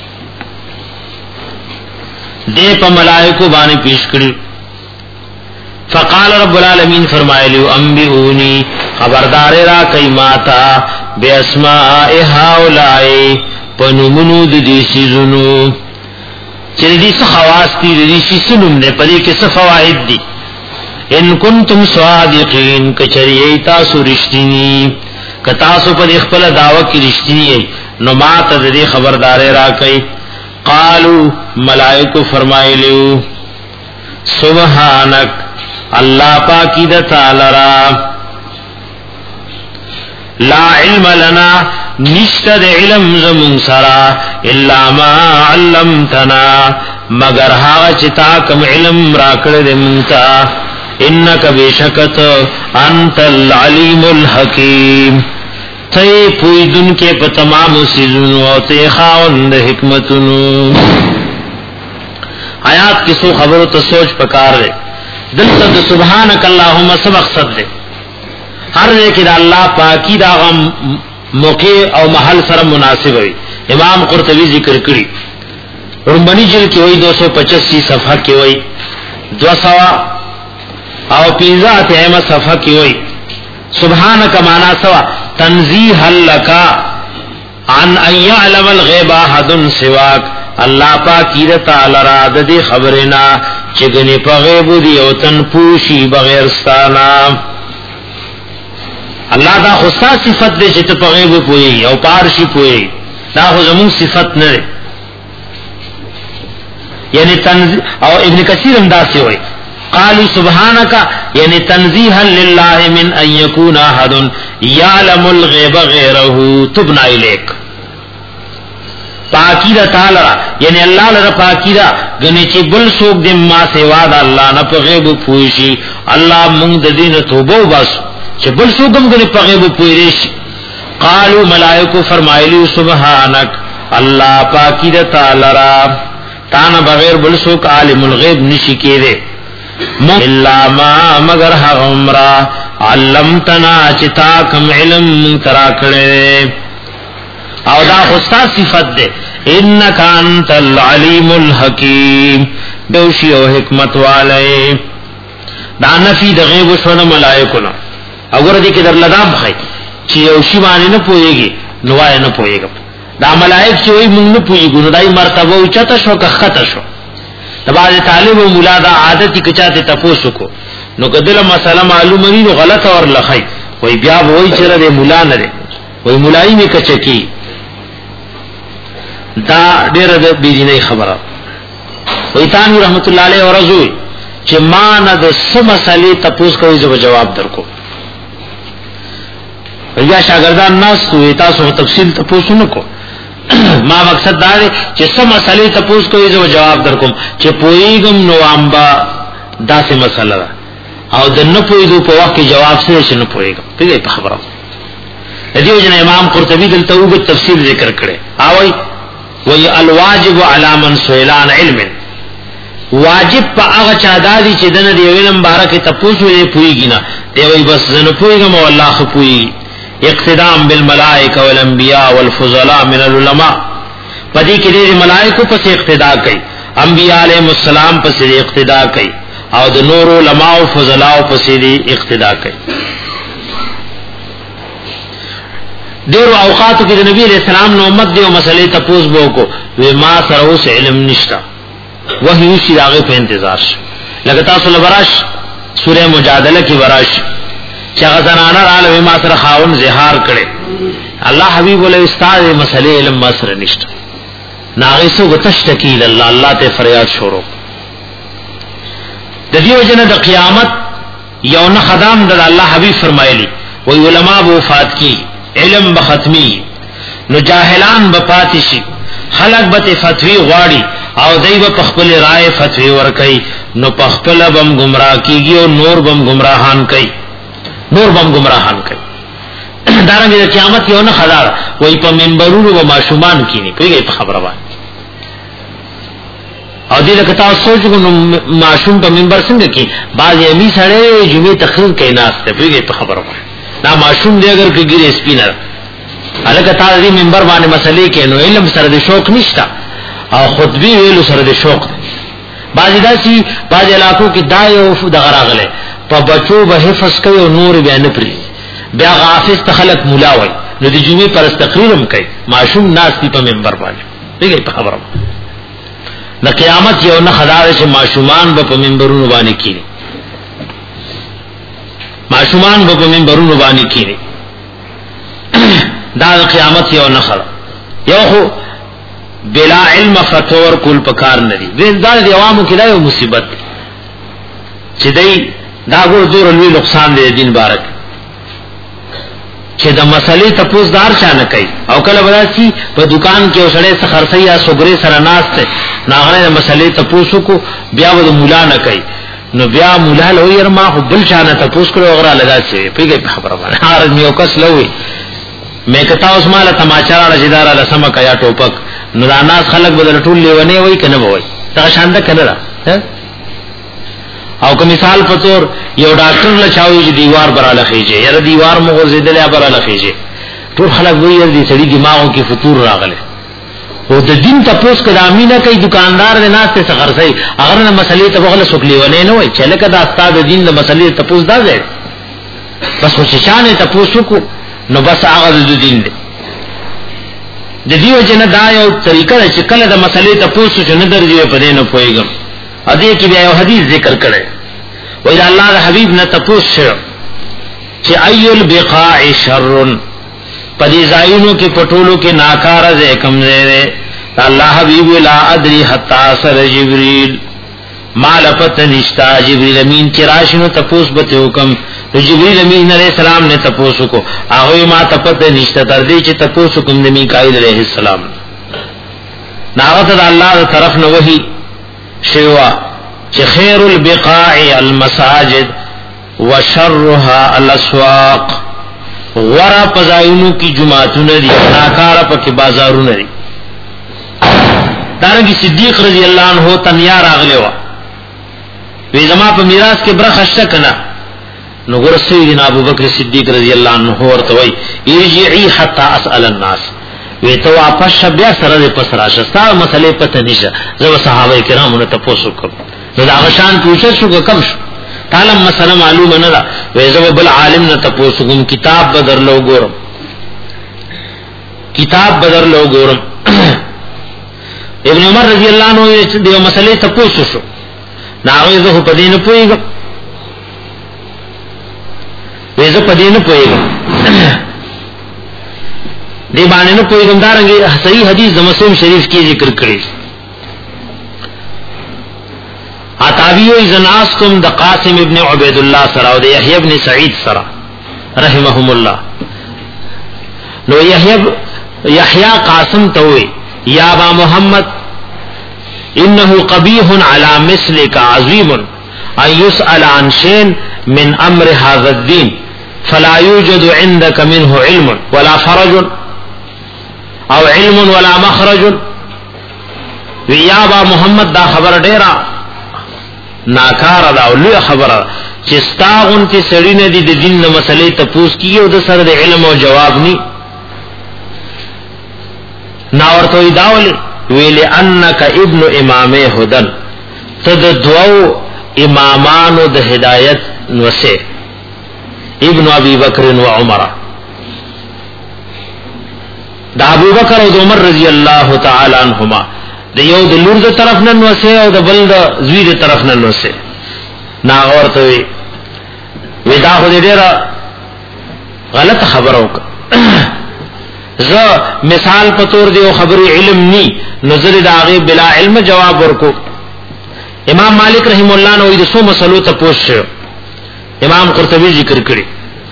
Speaker 2: دې په ملائکه باندې پیش کړی فقال رب العالمین فرمایلیو انبئونی خبردار را کای ماتا باسماء هؤلاء پنومونو د دې سيزونو چې دې څه خواص دي دې شي سنوم نه پدې کې څه فواید دي ان کنتم صادقین کچری تاسو رښتینی ک تاسو په خپل دعوه کې رښتینی نو ما ته دې خبرداري راکړي قالو ملائکه فرمایلیو سبحانك الله پاکی د تعالی را لا علم لنا نشتد علم زمون سرا الا ما علمتنا مگر هغه چې تا کوم علم راکړې دې مونږه انک بشکت انت العلیم الحکیم ته پویدن کې په تمام سيزونو او ته خاوند حکمتونو آیات کی سو خبرو ته سوچ پکار دے دلته سبحانك اللهم سبق صد دے ہر ایک دا اللہ پاکی دا غم موقع او محل سره مناسب وي امام قرطبی ذکر کړی رمبنی جلد کی وئی دو سو پچاسی صفحہ کی وئی دو سوا او پیزا تیمہ صفحہ کی وئی سبحانك مانا سوا تنزیح لکا عن ان یعلم الغیب احد سواک اللہ پاکی دا تعالی را دی خبرنا چگنی پا غیب دی او تن پوشی بغیر ستانا اللہ دا خستا صفت دے چت پا غیب پوئی او پارشی پوئی دا خزمون صفت نرے یعنی تنزیح او ابن کثیر انداسی ہوئی قالوا سبحانك یعنی تنزیحا للہ من ان یکون احد یعلم الغیب غیره تبنا الیک پاکی دا تعالی یعنی اللہ لرا پاکی دا گنی چی بل سوک دم ما سوا دا اللہ نا پا غیب پوشی اللہ منگ دا دین توبو باسو چی بل سوکم گنی پا غیب پوشی قالو ملائکو فرمائلیو سبحانک اللہ پاکی دا تعالی را تانا بغیر بل سوک عالم الغیب نشی کے دے اللہ ما مگر حغمرا علمتنا چتا کم علم تراکڑے او دا خستا صفت دے انکا انت العلیم الحکیم دوشی او حکمت والے دا نفی دا غیب شون ملائکونا اگر دی که در لدام خی چی اوشی بانی نپوئے گی نوائی نپوئے گا دا ملائک چی وی منگ نپوئے گی نو دای مرتبہ اچتا شو که خطا شو دا بعض طالب و ملا دا عادتی کچاتی تپوسو کو نو که دل مسئلہ معلوم نی نو غلط اور لخی وی بیا وی چرا دے ملا نرے وی ملائی میں کچکی دا ډیره د بیرینې خبره وې تانو رحمت الله علیه ورزوی چې ما نه د سم مسلې تاسو کوي زو جواب درکو یا شاګردان ناس ته تاسو تفصیل تاسو نه کو ما مقصد دا دی چې سم مسلې تاسو کوي زو جواب درکوم چې پویګم نو امبا داسې مسله او د نه پویدو په وخت کې جواب سره شنو پویګم پیږي په خبره دیو جن امام قرطبی دلته وګ تفصیل ذکر کړي اوی وی الواجب علی من سئلان علم واجب پا اغا چادادی چی دن دی علم بارک تپوسو دی پوئیگی نا دی وی بس زن پوئیگم و اللہ خپوئیگی اقتدام بالملائک والانبیاء والفضلاء من العلماء پدی کی دی ملائکو پس اقتدا کئی انبیاء علیہ السلام پس دی اقتدا کئی او دی نور علماء و فضلاء پس دی اقتدا کئی دیرو اوقاتو کی نبی علیہ السلام نو امت دیو مسئلے تپوس بو کو وی ما سرو سے علم نشتا وحی اسی داغے پہ انتظار شا لگتا سو لبراش سورہ مجادلہ کی براش چاگا زنانا رالوی ما سر خاون زہار کرے اللہ حبیب علیہ استاد مسئلے علم ما سر نشتا ناغیسو گتشتکیل اللہ اللہ تے فریاد شورو دیو جنہ دا قیامت یون خدام دا اللہ حبیب فرمائے لی وی علماء بوفات کی علم بختمی نو جاہلان بپاتشی خلق بت فتوی غواړي او دای په خپل رائے فتوی ور کوي نو په خپل بم گمراه کیږي او نور بم گمراهان کوي نور بم گمراهان کوي دارنګه د قیامت یو نه خدار وای په منبرونو و ماشومان کینی پیږي په خبره باندې او دې لکه تاسو سوچ کو ماشوم په منبر څنګه کی بعض یمي سره جمعې تقریر کوي ناشته پیږي په خبره باندې دا ماشوم دې اگر کې ګری سپینر الکه تاسو دې منبر باندې مسلې کې نو علم سره د شوق نشتا او خطبه ویلو سره د شوق بعض داسي بعض علاقو کې دا یو د غراغله په بچو به حفظ کوي او نور بیان پری بیا غافظ تخلق مولا وای نو د جمعې پر تقریرم کوي ماشوم ناس دی په منبر باندې دیګه په خبره د قیامت یو نه خدای چې ماشومان به په منبرونو باندې کینی ماشومان به په منبرونو باندې کینی دا د قیامت یو نه خدای یو خو بلا علم فتور کول پکار ندی وین دا د عوامو کې دا یو مصیبت چې دای دا ګور زور لوی نقصان دی دین بارک چې د مسلې تپوس دار چا نه کوي او کله وراسي په دکان کې وسړې څخه خرڅي یا سوګري سره ناس ته ناغره مسلې تپوس کو بیا و مولا نه کوي نو بیا مولا له ير ما خو بل چا نه تپوس کړو غره لگا شي پیګه خبره باندې هر میو کس لوي مې کتا اوس مال تماچا راځیدار له سم کیا ټوپک نو دا ناس خلق بدل ټول لیونه وای کنه وای دا شاند کنه را او که مثال په تور یو ډاکټر له چاوي چې دیوار براله خيږي یره دیوار مغو زیدل براله خيږي ټول خلک وایي دې سړي دماغو کې فطور راغله او د دین تاسو کله امینه کوي دکاندار د ناس ته خرڅي اگر نه مسلې ته بغله سوکلی ونه نه وای چې لکه دا استاد دین د مسلې تاسو دا ځای بس خو چې چانه تاسو کو نو بس هغه د دین دی د دیو جن دا یو طریقه چې کله د مسلې تاسو چې نه درځي په دې نه پويګم ا دې کې بیا یو حدیث ذکر کړي وای الله د حبیب نه تاسو چې ایل بقاع شر پدې ځایونو کې پټولو کې ناکاره ده کم ده الله حبیب لا ادري حتا سر جبريل مال پت نشتا جبريل امین چې راشنو تاسو به حکم جبريل امین علیہ السلام نے تاسو کو هغه ما تپت نشتا تر دې چې تاسو کوم د میکائیل علیہ السلام ناغت الله تر طرف نو وਹੀ شوا چې خیر البقاع المساجد وشرها الاسواق ورا پزاینو کی جمعتون دی ناکارا پا بازارون دی دارنگی صدیق رضی اللہ عنہ تنیا راغلے وا وی زما پا میراث کے برخشتا کنا نگر سیدنا ابو بکر صدیق رضی اللہ عنہ ورطوئی ارجعی حتی اسأل الناس وی تو واپس شبیا سرد پس راشستا مسئلے پتہ نیشا زو صحابہ کرامو تپوسو کم نو دا غشان پوچھت شو کم شو تعلم مسئلہ معلوم نه دا ویزو بل عالم نه تاسو کوم کتاب بدر لو ګورم کتاب بدر لو ګورم ابن عمر رضی اللہ عنہ دې مسئلے تاسو شو ناوې زه په دې نه پويګم ویزو په دې نه پويګم دې باندې نه پويګم دا رنګي صحیح حدیث د مسلم شریف کې ذکر کړی عطاوی ازناستم د قاسم ابن عبید الله سره او د یحیی ابن سعید سره رحمهم الله نو یحیی یحیی قاسم توي یا با محمد انه قبیح علی مثلک عظیم ان يسأل عن شيء من امر هذا الدين فلا يوجد عندك منه علم ولا فرج او علم ولا مخرج یا با محمد دا خبر ډیرا ناکار دا اولو خبره چې ستاغون تی سړی نه دي د دین د مسلې ته پوښ کیو د سره د علم او جواب ني نا ورته داول ویل انک ابن امام هدن تد دوو امامانو د هدایت نوسه ابن ابي بکر و عمر دا ابو بکر او عمر رضی الله تعالی عنهما د یو د لور د طرف نه نوسه او د بل د زوی د طرف نه نوسه نا ورته وی ودا خو دې ډیره غلط خبرو ز مثال په تور دی او خبري علم ني نظر داغه بلا علم جواب ورکو امام مالک رحم الله نو د سو مسلو ته پوښتنه امام قرطبي ذکر کړی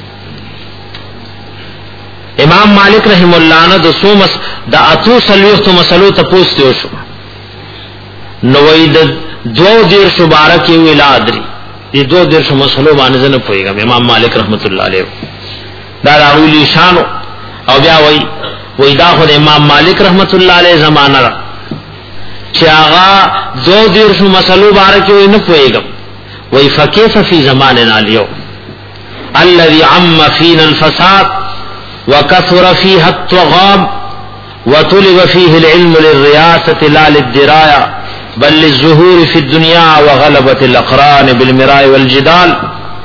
Speaker 2: امام مالک رحم الله نه د سو مس د اتو سلوخت مسلو ته پوښتنه شو نو وې د دو دیر مبارک ویلا ادري دې دو دیر مسلو باندې نه پويګم امام مالک رحمت الله علیه دا راویلی شانو. او بیا وای وای دا خو د امام مالک رحمت الله علیه زمانہ را چې هغه دو دیرشو مسلو بارکه وای نه پوهیږم. وای فکیف فی زماننا اليوم الذي عم فينا الفساد وكثر فيها الطغام وطلب فيه العلم للرياسة لا للدراية بل للظهور في الدنيا وغلبة الأقران بالمراء والجدال.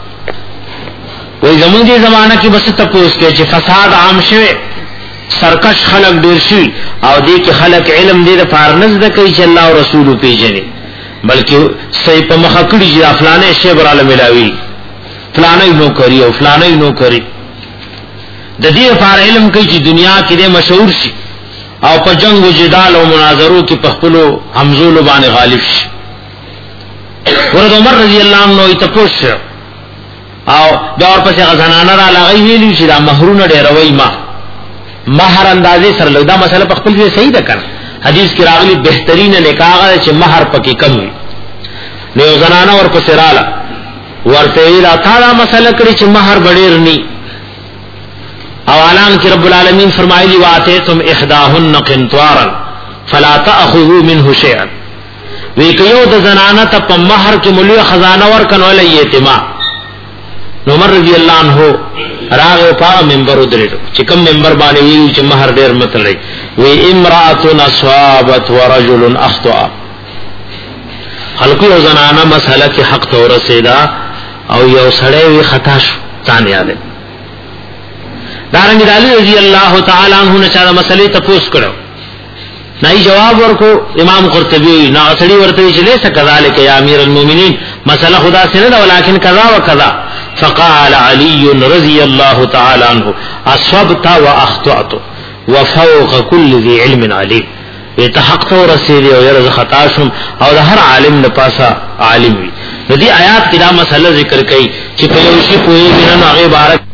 Speaker 2: وی زمون دی زمانہ کی بس تپوس کے چی فساد عام شوے سرکش خلق دیر شوی او دی کی خلق علم دی دا فارنز دا کئی چی اللہ و رسولو پی جنے بلکہ سی پا مخکڑی جی دا فلانے شیبر عالم ملاوی فلانے نو کری او فلانے نو کری دا دی فار علم کئی چی دنیا کی دے مشہور شی او پا جنگ و جدال و مناظروں کی پخپلو حمزول بان غالب شی. ورد عمر رضی اللہ عنہ نوی تپوس شو او دور پس غزنانه را لغی ویلی چې دا مہرونه ډیروي ما مہر اندازې سره لږ دا مسله په خپل ځای صحیح ده کنه. حدیث کې راغلی بهترین نکاح چې مہر پکې کم وي. نو غزنانه ور پس رااله ورته دا تا مسله کړی چې مہر ډیر ني او اعلان کې رب العالمین فرمایلی واتیتم احداهن قنطارا فلا تاخذوا منه شيئا. وی کيو د زنانه ته په مہر کې ملي خزانه ور کنه ولې یتیما. نو عمر رضی اللہ عنہ راغ او پا منبر ودرېدو چې کوم منبر باندې وی چې مہر ډیر متلې وی امراه اصابت ورجل اخطا. خلق یو زنانه مسله کې حق ته ورسېدا او یو سړی وی خطا شو ځان یاد. دارنګ علی رضی اللہ تعالی عنہ نه چا مسلې تپوس کړو نای جواب ورکو. امام قرطبی نا سړی ورته چې لیسه کذالک یا امیر المؤمنین مسله خدا سره نه ولکن کذا وکذا. فقال علي رضي الله تعالى عنه اصبت واخطأت وفوق كل ذي علم عليم. اتحقت ورسول او يرز خطا شم او هر عالم نه پاسا عالم وي. دې آیات کې دا مسله ذکر کړي چې په یو شی کوی نه هغه بارک